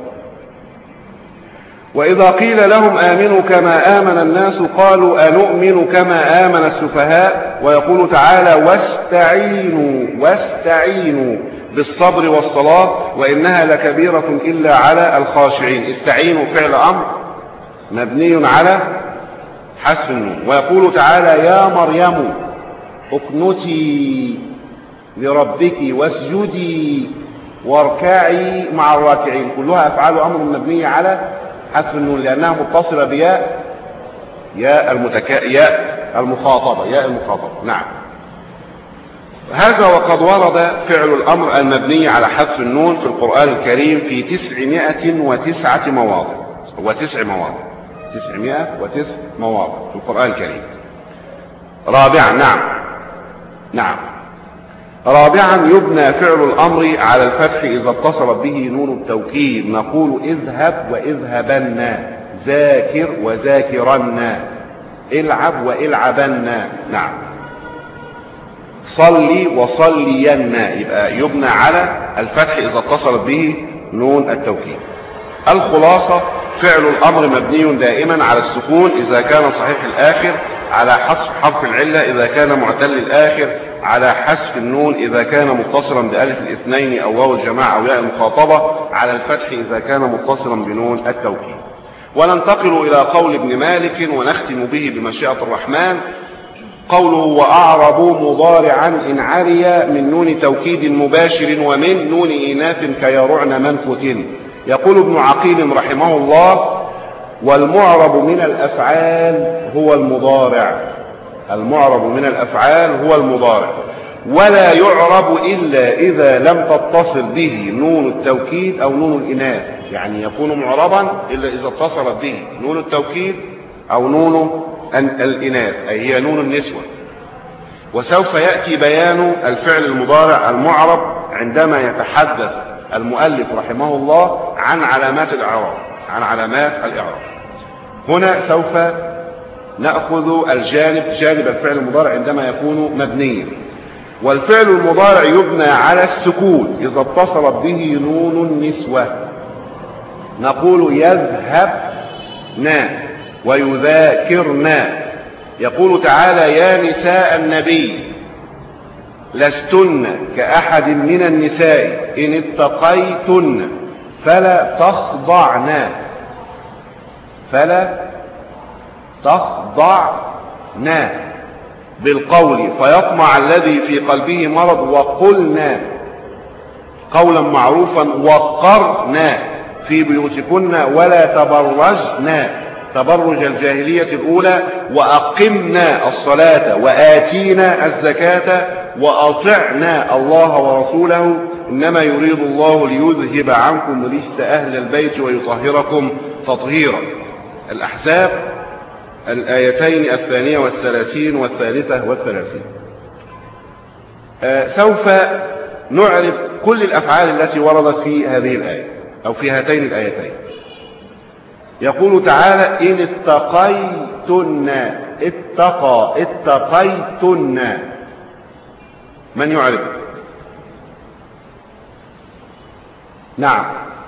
وإذا قيل لهم آمنوا كما آمن الناس قالوا أنؤمن كما آمن السفهاء. ويقول تعالى واستعينوا واستعينوا بالصبر والصلاة وإنها لكبيرة إلا على الخاشعين. استعينوا فعل أمر مبني على حذف النون. ويقول تعالى يا مريم اقنتي لربك واسجدي واركعي مع الراكعين. كلها أفعال أمر مبنية على حذف النون لأنها متصلة بياء ياء المتكا ياء المخاطبة ياء المخاطبة. نعم، هذا وقد ورد فعل الأمر المبني على حذف النون في القرآن الكريم في تسعمائة وتسعة مواضع وتسع مواضع تسعمائة وتسع مواضع في القرآن الكريم. رابعا نعم نعم رابعا يبنى فعل الأمر على الفتح إذا اتصلت به نون التوكيد. نقول اذهب واذهبن، ذاكر وذاكرن، العب والعبن. نعم، صلي وصلين، يبقى يبنى على الفتح إذا اتصلت به نون التوكيد. الخلاصة فعل الأمر مبني دائما على السكون إذا كان صحيح الآخر، على حذف حرف العلة إذا كان معتل الآخر، على حذف النون إذا كان متصلا بألف الاثنين أو واو الجماعة أو ياء المخاطبة، على الفتح إذا كان متصلا بنون التوكيد. وننتقل إلى قول ابن مالك ونختم به بمشيئة الرحمن. قوله وأعربوا مضارعا إن عري من نون توكيد مباشر ومن نون إناث كيرعن من فتن. يقول ابن عقيل رحمه الله والمعرب من الأفعال هو المضارع. المعرب من الأفعال هو المضارع، ولا يعرب إلا إذا لم تتصل به نون التوكيد أو نون الإناث. يعني يكون معربا إلا إذا اتصلت به نون التوكيد أو نون الإناث، أي هي نون النسوة. وسوف يأتي بيان الفعل المضارع المعرب عندما يتحدث المؤلف رحمه الله عن علامات الإعراب عن علامات الإعراب. هنا سوف نأخذ الجانب جانب الفعل المضارع عندما يكون مبنيا. والفعل المضارع يبنى على السكون إذا اتصلت به نون النسوة. نقول يذهبنا ويذاكرنا. يقول تعالى يا نساء النبي لستن كأحد من النساء إن اتقيتن فلا تخضعن فلا تخضعن بالقول فيطمع الذي في قلبه مرض وقلنا قولا معروفا وقرنا في بيوتكن ولا تبرجن تبرج الجاهلية الأولى وأقمنا الصلاة وآتينا الزكاة وأطعنا الله ورسوله إنما يريد الله ليذهب عنكم رجس أهل البيت ويطهركم تطهيرا. الأحزاب الآيتين الثانية والثلاثين والثالثة والثلاثين. آه سوف نعرف كل الأفعال التي وردت في هذه الآية أو في هاتين الآيتين. يقول تعالى إن اتقيتن، اتقى اتقيتن، من يعرف؟ نعم،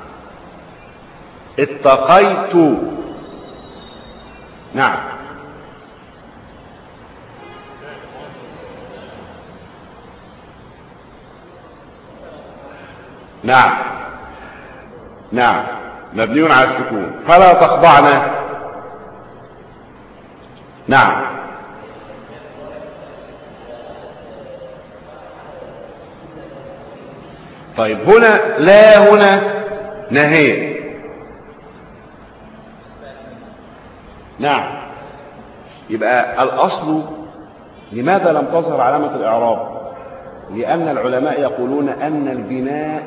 اتقيت، نعم، نعم، نعم، مبني على السكون. فلا تخضعن، نعم، طيب هنا لا، هنا نهي، نعم. يبقى الأصل لماذا لم تظهر علامة الإعراب؟ لأن العلماء يقولون أن البناء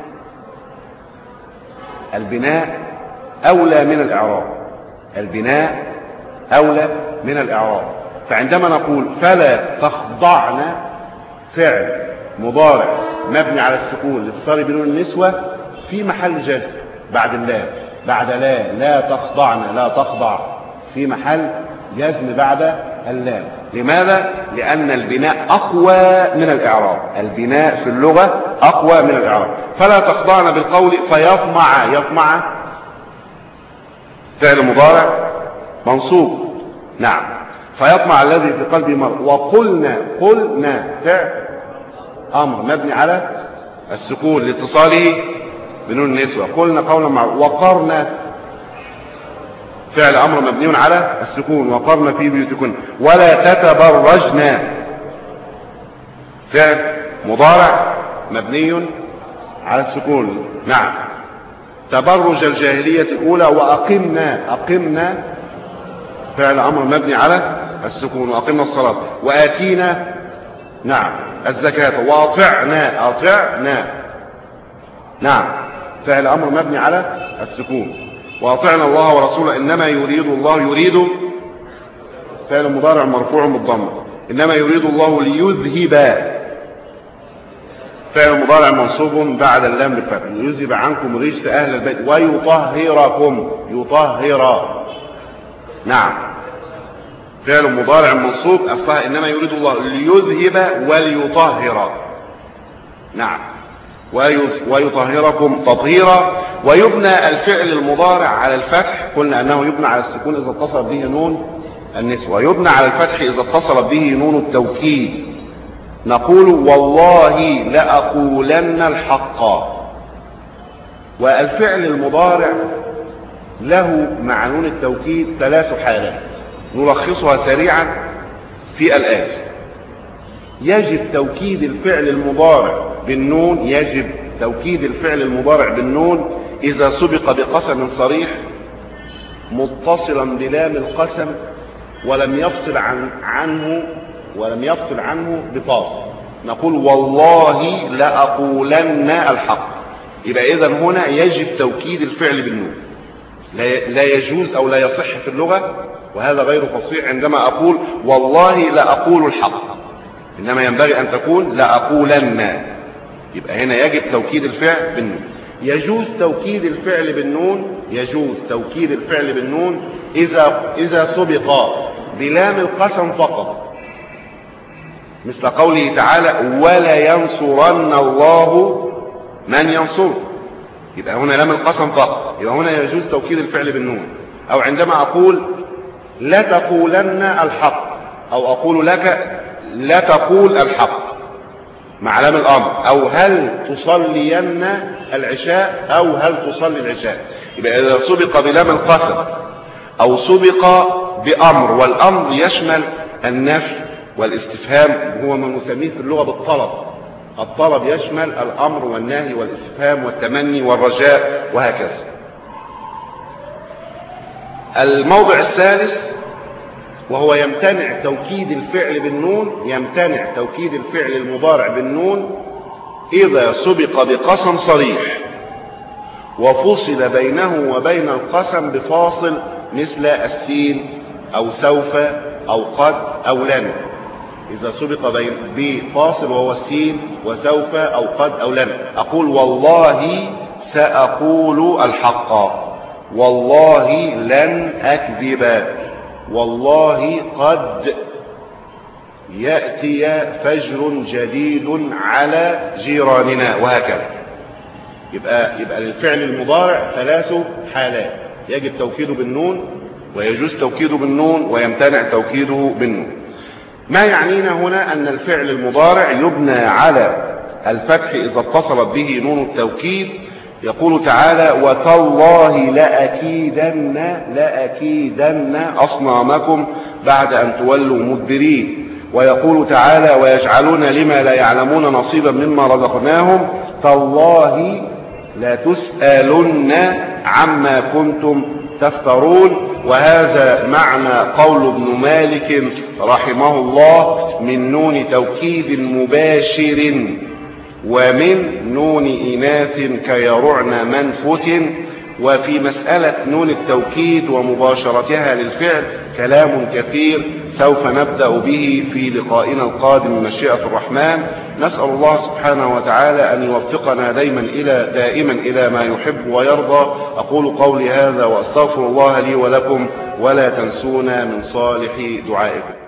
البناء أولى من الإعراب، البناء أولى من الإعراب. فعندما نقول فلا تخضعن فعل مضارع مبني على السكون لاتصال بنون النسوة في محل جزم بعد اللام، بعد لا، لا تخضعن، لا تخضع، في محل جزم بعد اللام. لماذا؟ لأن البناء أقوى من الإعراب، البناء في اللغة أقوى من الإعراب. فلا تخضعن بالقول فيطمع، يطمع فعل مضارع منصوب، نعم، فيطمع الذي في قلبه مرض. وقلنا، قلنا فعل أمر مبني على السكون لاتصاله بنون النسوة، قلنا قولا معروفا. وقرنا فعل أمر مبني على السكون، وقرنا في بيوتكن. ولا تتبرجنا فعل مضارع مبني على السكون، نعم، تبرج الجاهلية الأولى. وأقمنا، أقمنا فعل أمر مبني على السكون، وأقمنا الصلاة. وآتينا، نعم، الزكاة. وأطعنا، أطعنا، نعم، فعل أمر مبني على السكون. وأطعنا الله ورسوله. إنما يريد الله، يريد فعل مضارع مرفوع بالضمة. إنما يريد الله ليذهب فعل مضارع منصوب بعد اللام بالفتح، ليذهب عنكم رجس أهل البيت. ويطهركم، يطهر، نعم، فعل مضارع منصوب أصلها إنما يريد الله ليذهب وليطهر، نعم، ويطهركم تطهيرا. ويبنى الفعل المضارع على الفتح، قلنا أنه يبنى على السكون إذا اتصل به نون النسوة، ويبنى على الفتح إذا اتصل به نون التوكيد. نقول والله لأقولن الحق. والفعل المضارع له مع نون التوكيد ثلاث حالات نلخصها سريعا في الآتي. يجب توكيد الفعل المضارع بالنون، يجب توكيد الفعل المضارع بالنون إذا سبق بقسم صريح متصلا بلام القسم ولم يفصل عن عنه ولم يفصل عنه بفاصل. نقول والله لأقولن الحق. يبقى إذن هنا يجب توكيد الفعل بالنون، لا يجوز أو لا يصح في اللغة، وهذا غير فصيح عندما أقول والله لأقول الحق، إنما ينبغي أن تكون لأقولن. يبقى هنا يجب توكيد الفعل بالنون. يجوز توكيد الفعل بالنون، يجوز توكيد الفعل بالنون إذا إذا سبق بلام القسم فقط، مثل قوله تعالى ولا ينصرن الله من ينصر. يبقى هنا لام القسم فقط، يبقى هنا يجوز توكيد الفعل بالنون. أو عندما أقول لا تقولن الحق، أو أقول لك لا تقول الحق مع لام الأمر، أو هل تصلين العشاء، أو هل تصلي العشاء. يبقى إذا سبق بلام القسم أو سبق بأمر، والأمر يشمل النفي والاستفهام، هو ما نسميه في اللغة بالطلب. الطلب يشمل الأمر والنهي والاستفهام والتمني والرجاء وهكذا. الموضع الثالث وهو يمتنع توكيد الفعل بالنون، يمتنع توكيد الفعل المضارع بالنون إذا سبق بقسم صريح وفصل بينه وبين القسم بفاصل مثل السين أو سوف أو قد أو لن. إذا سبق بفاصل وهو السين وسوف أو قد أو لن. أقول والله سأقول الحق، والله لن أكذب، والله قد يأتي فجر جديد على جيراننا، وهكذا. يبقى, يبقى للفعل المضارع ثلاث حالات: يجب توكيده بالنون، ويجوز توكيده بالنون، ويمتنع توكيده بالنون. ما يعنينا هنا أن الفعل المضارع يبنى على الفتح إذا اتصلت به نون التوكيد. يقول تعالى: وتالله لأكيدن لأكيدن أصنامكم بعد أن تولوا مدبرين. ويقول تعالى: ويجعلون لما لا يعلمون نصيبا مما رزقناهم تالله لتسألن عما كنتم تفترون. وهذا معنى قول ابن مالك رحمه الله: من نون توكيد مباشر ومن نون إناث كيرعن منفت. وفي مسألة نون التوكيد ومباشرتها للفعل كلام كثير سوف نبدأ به في لقائنا القادم من مشيئة الرحمن. نسأل الله سبحانه وتعالى أن يوفقنا دائما إلى دائما إلى ما يحب ويرضى. أقول قولي هذا وأستغفر الله لي ولكم، ولا تنسونا من صالح دعائكم.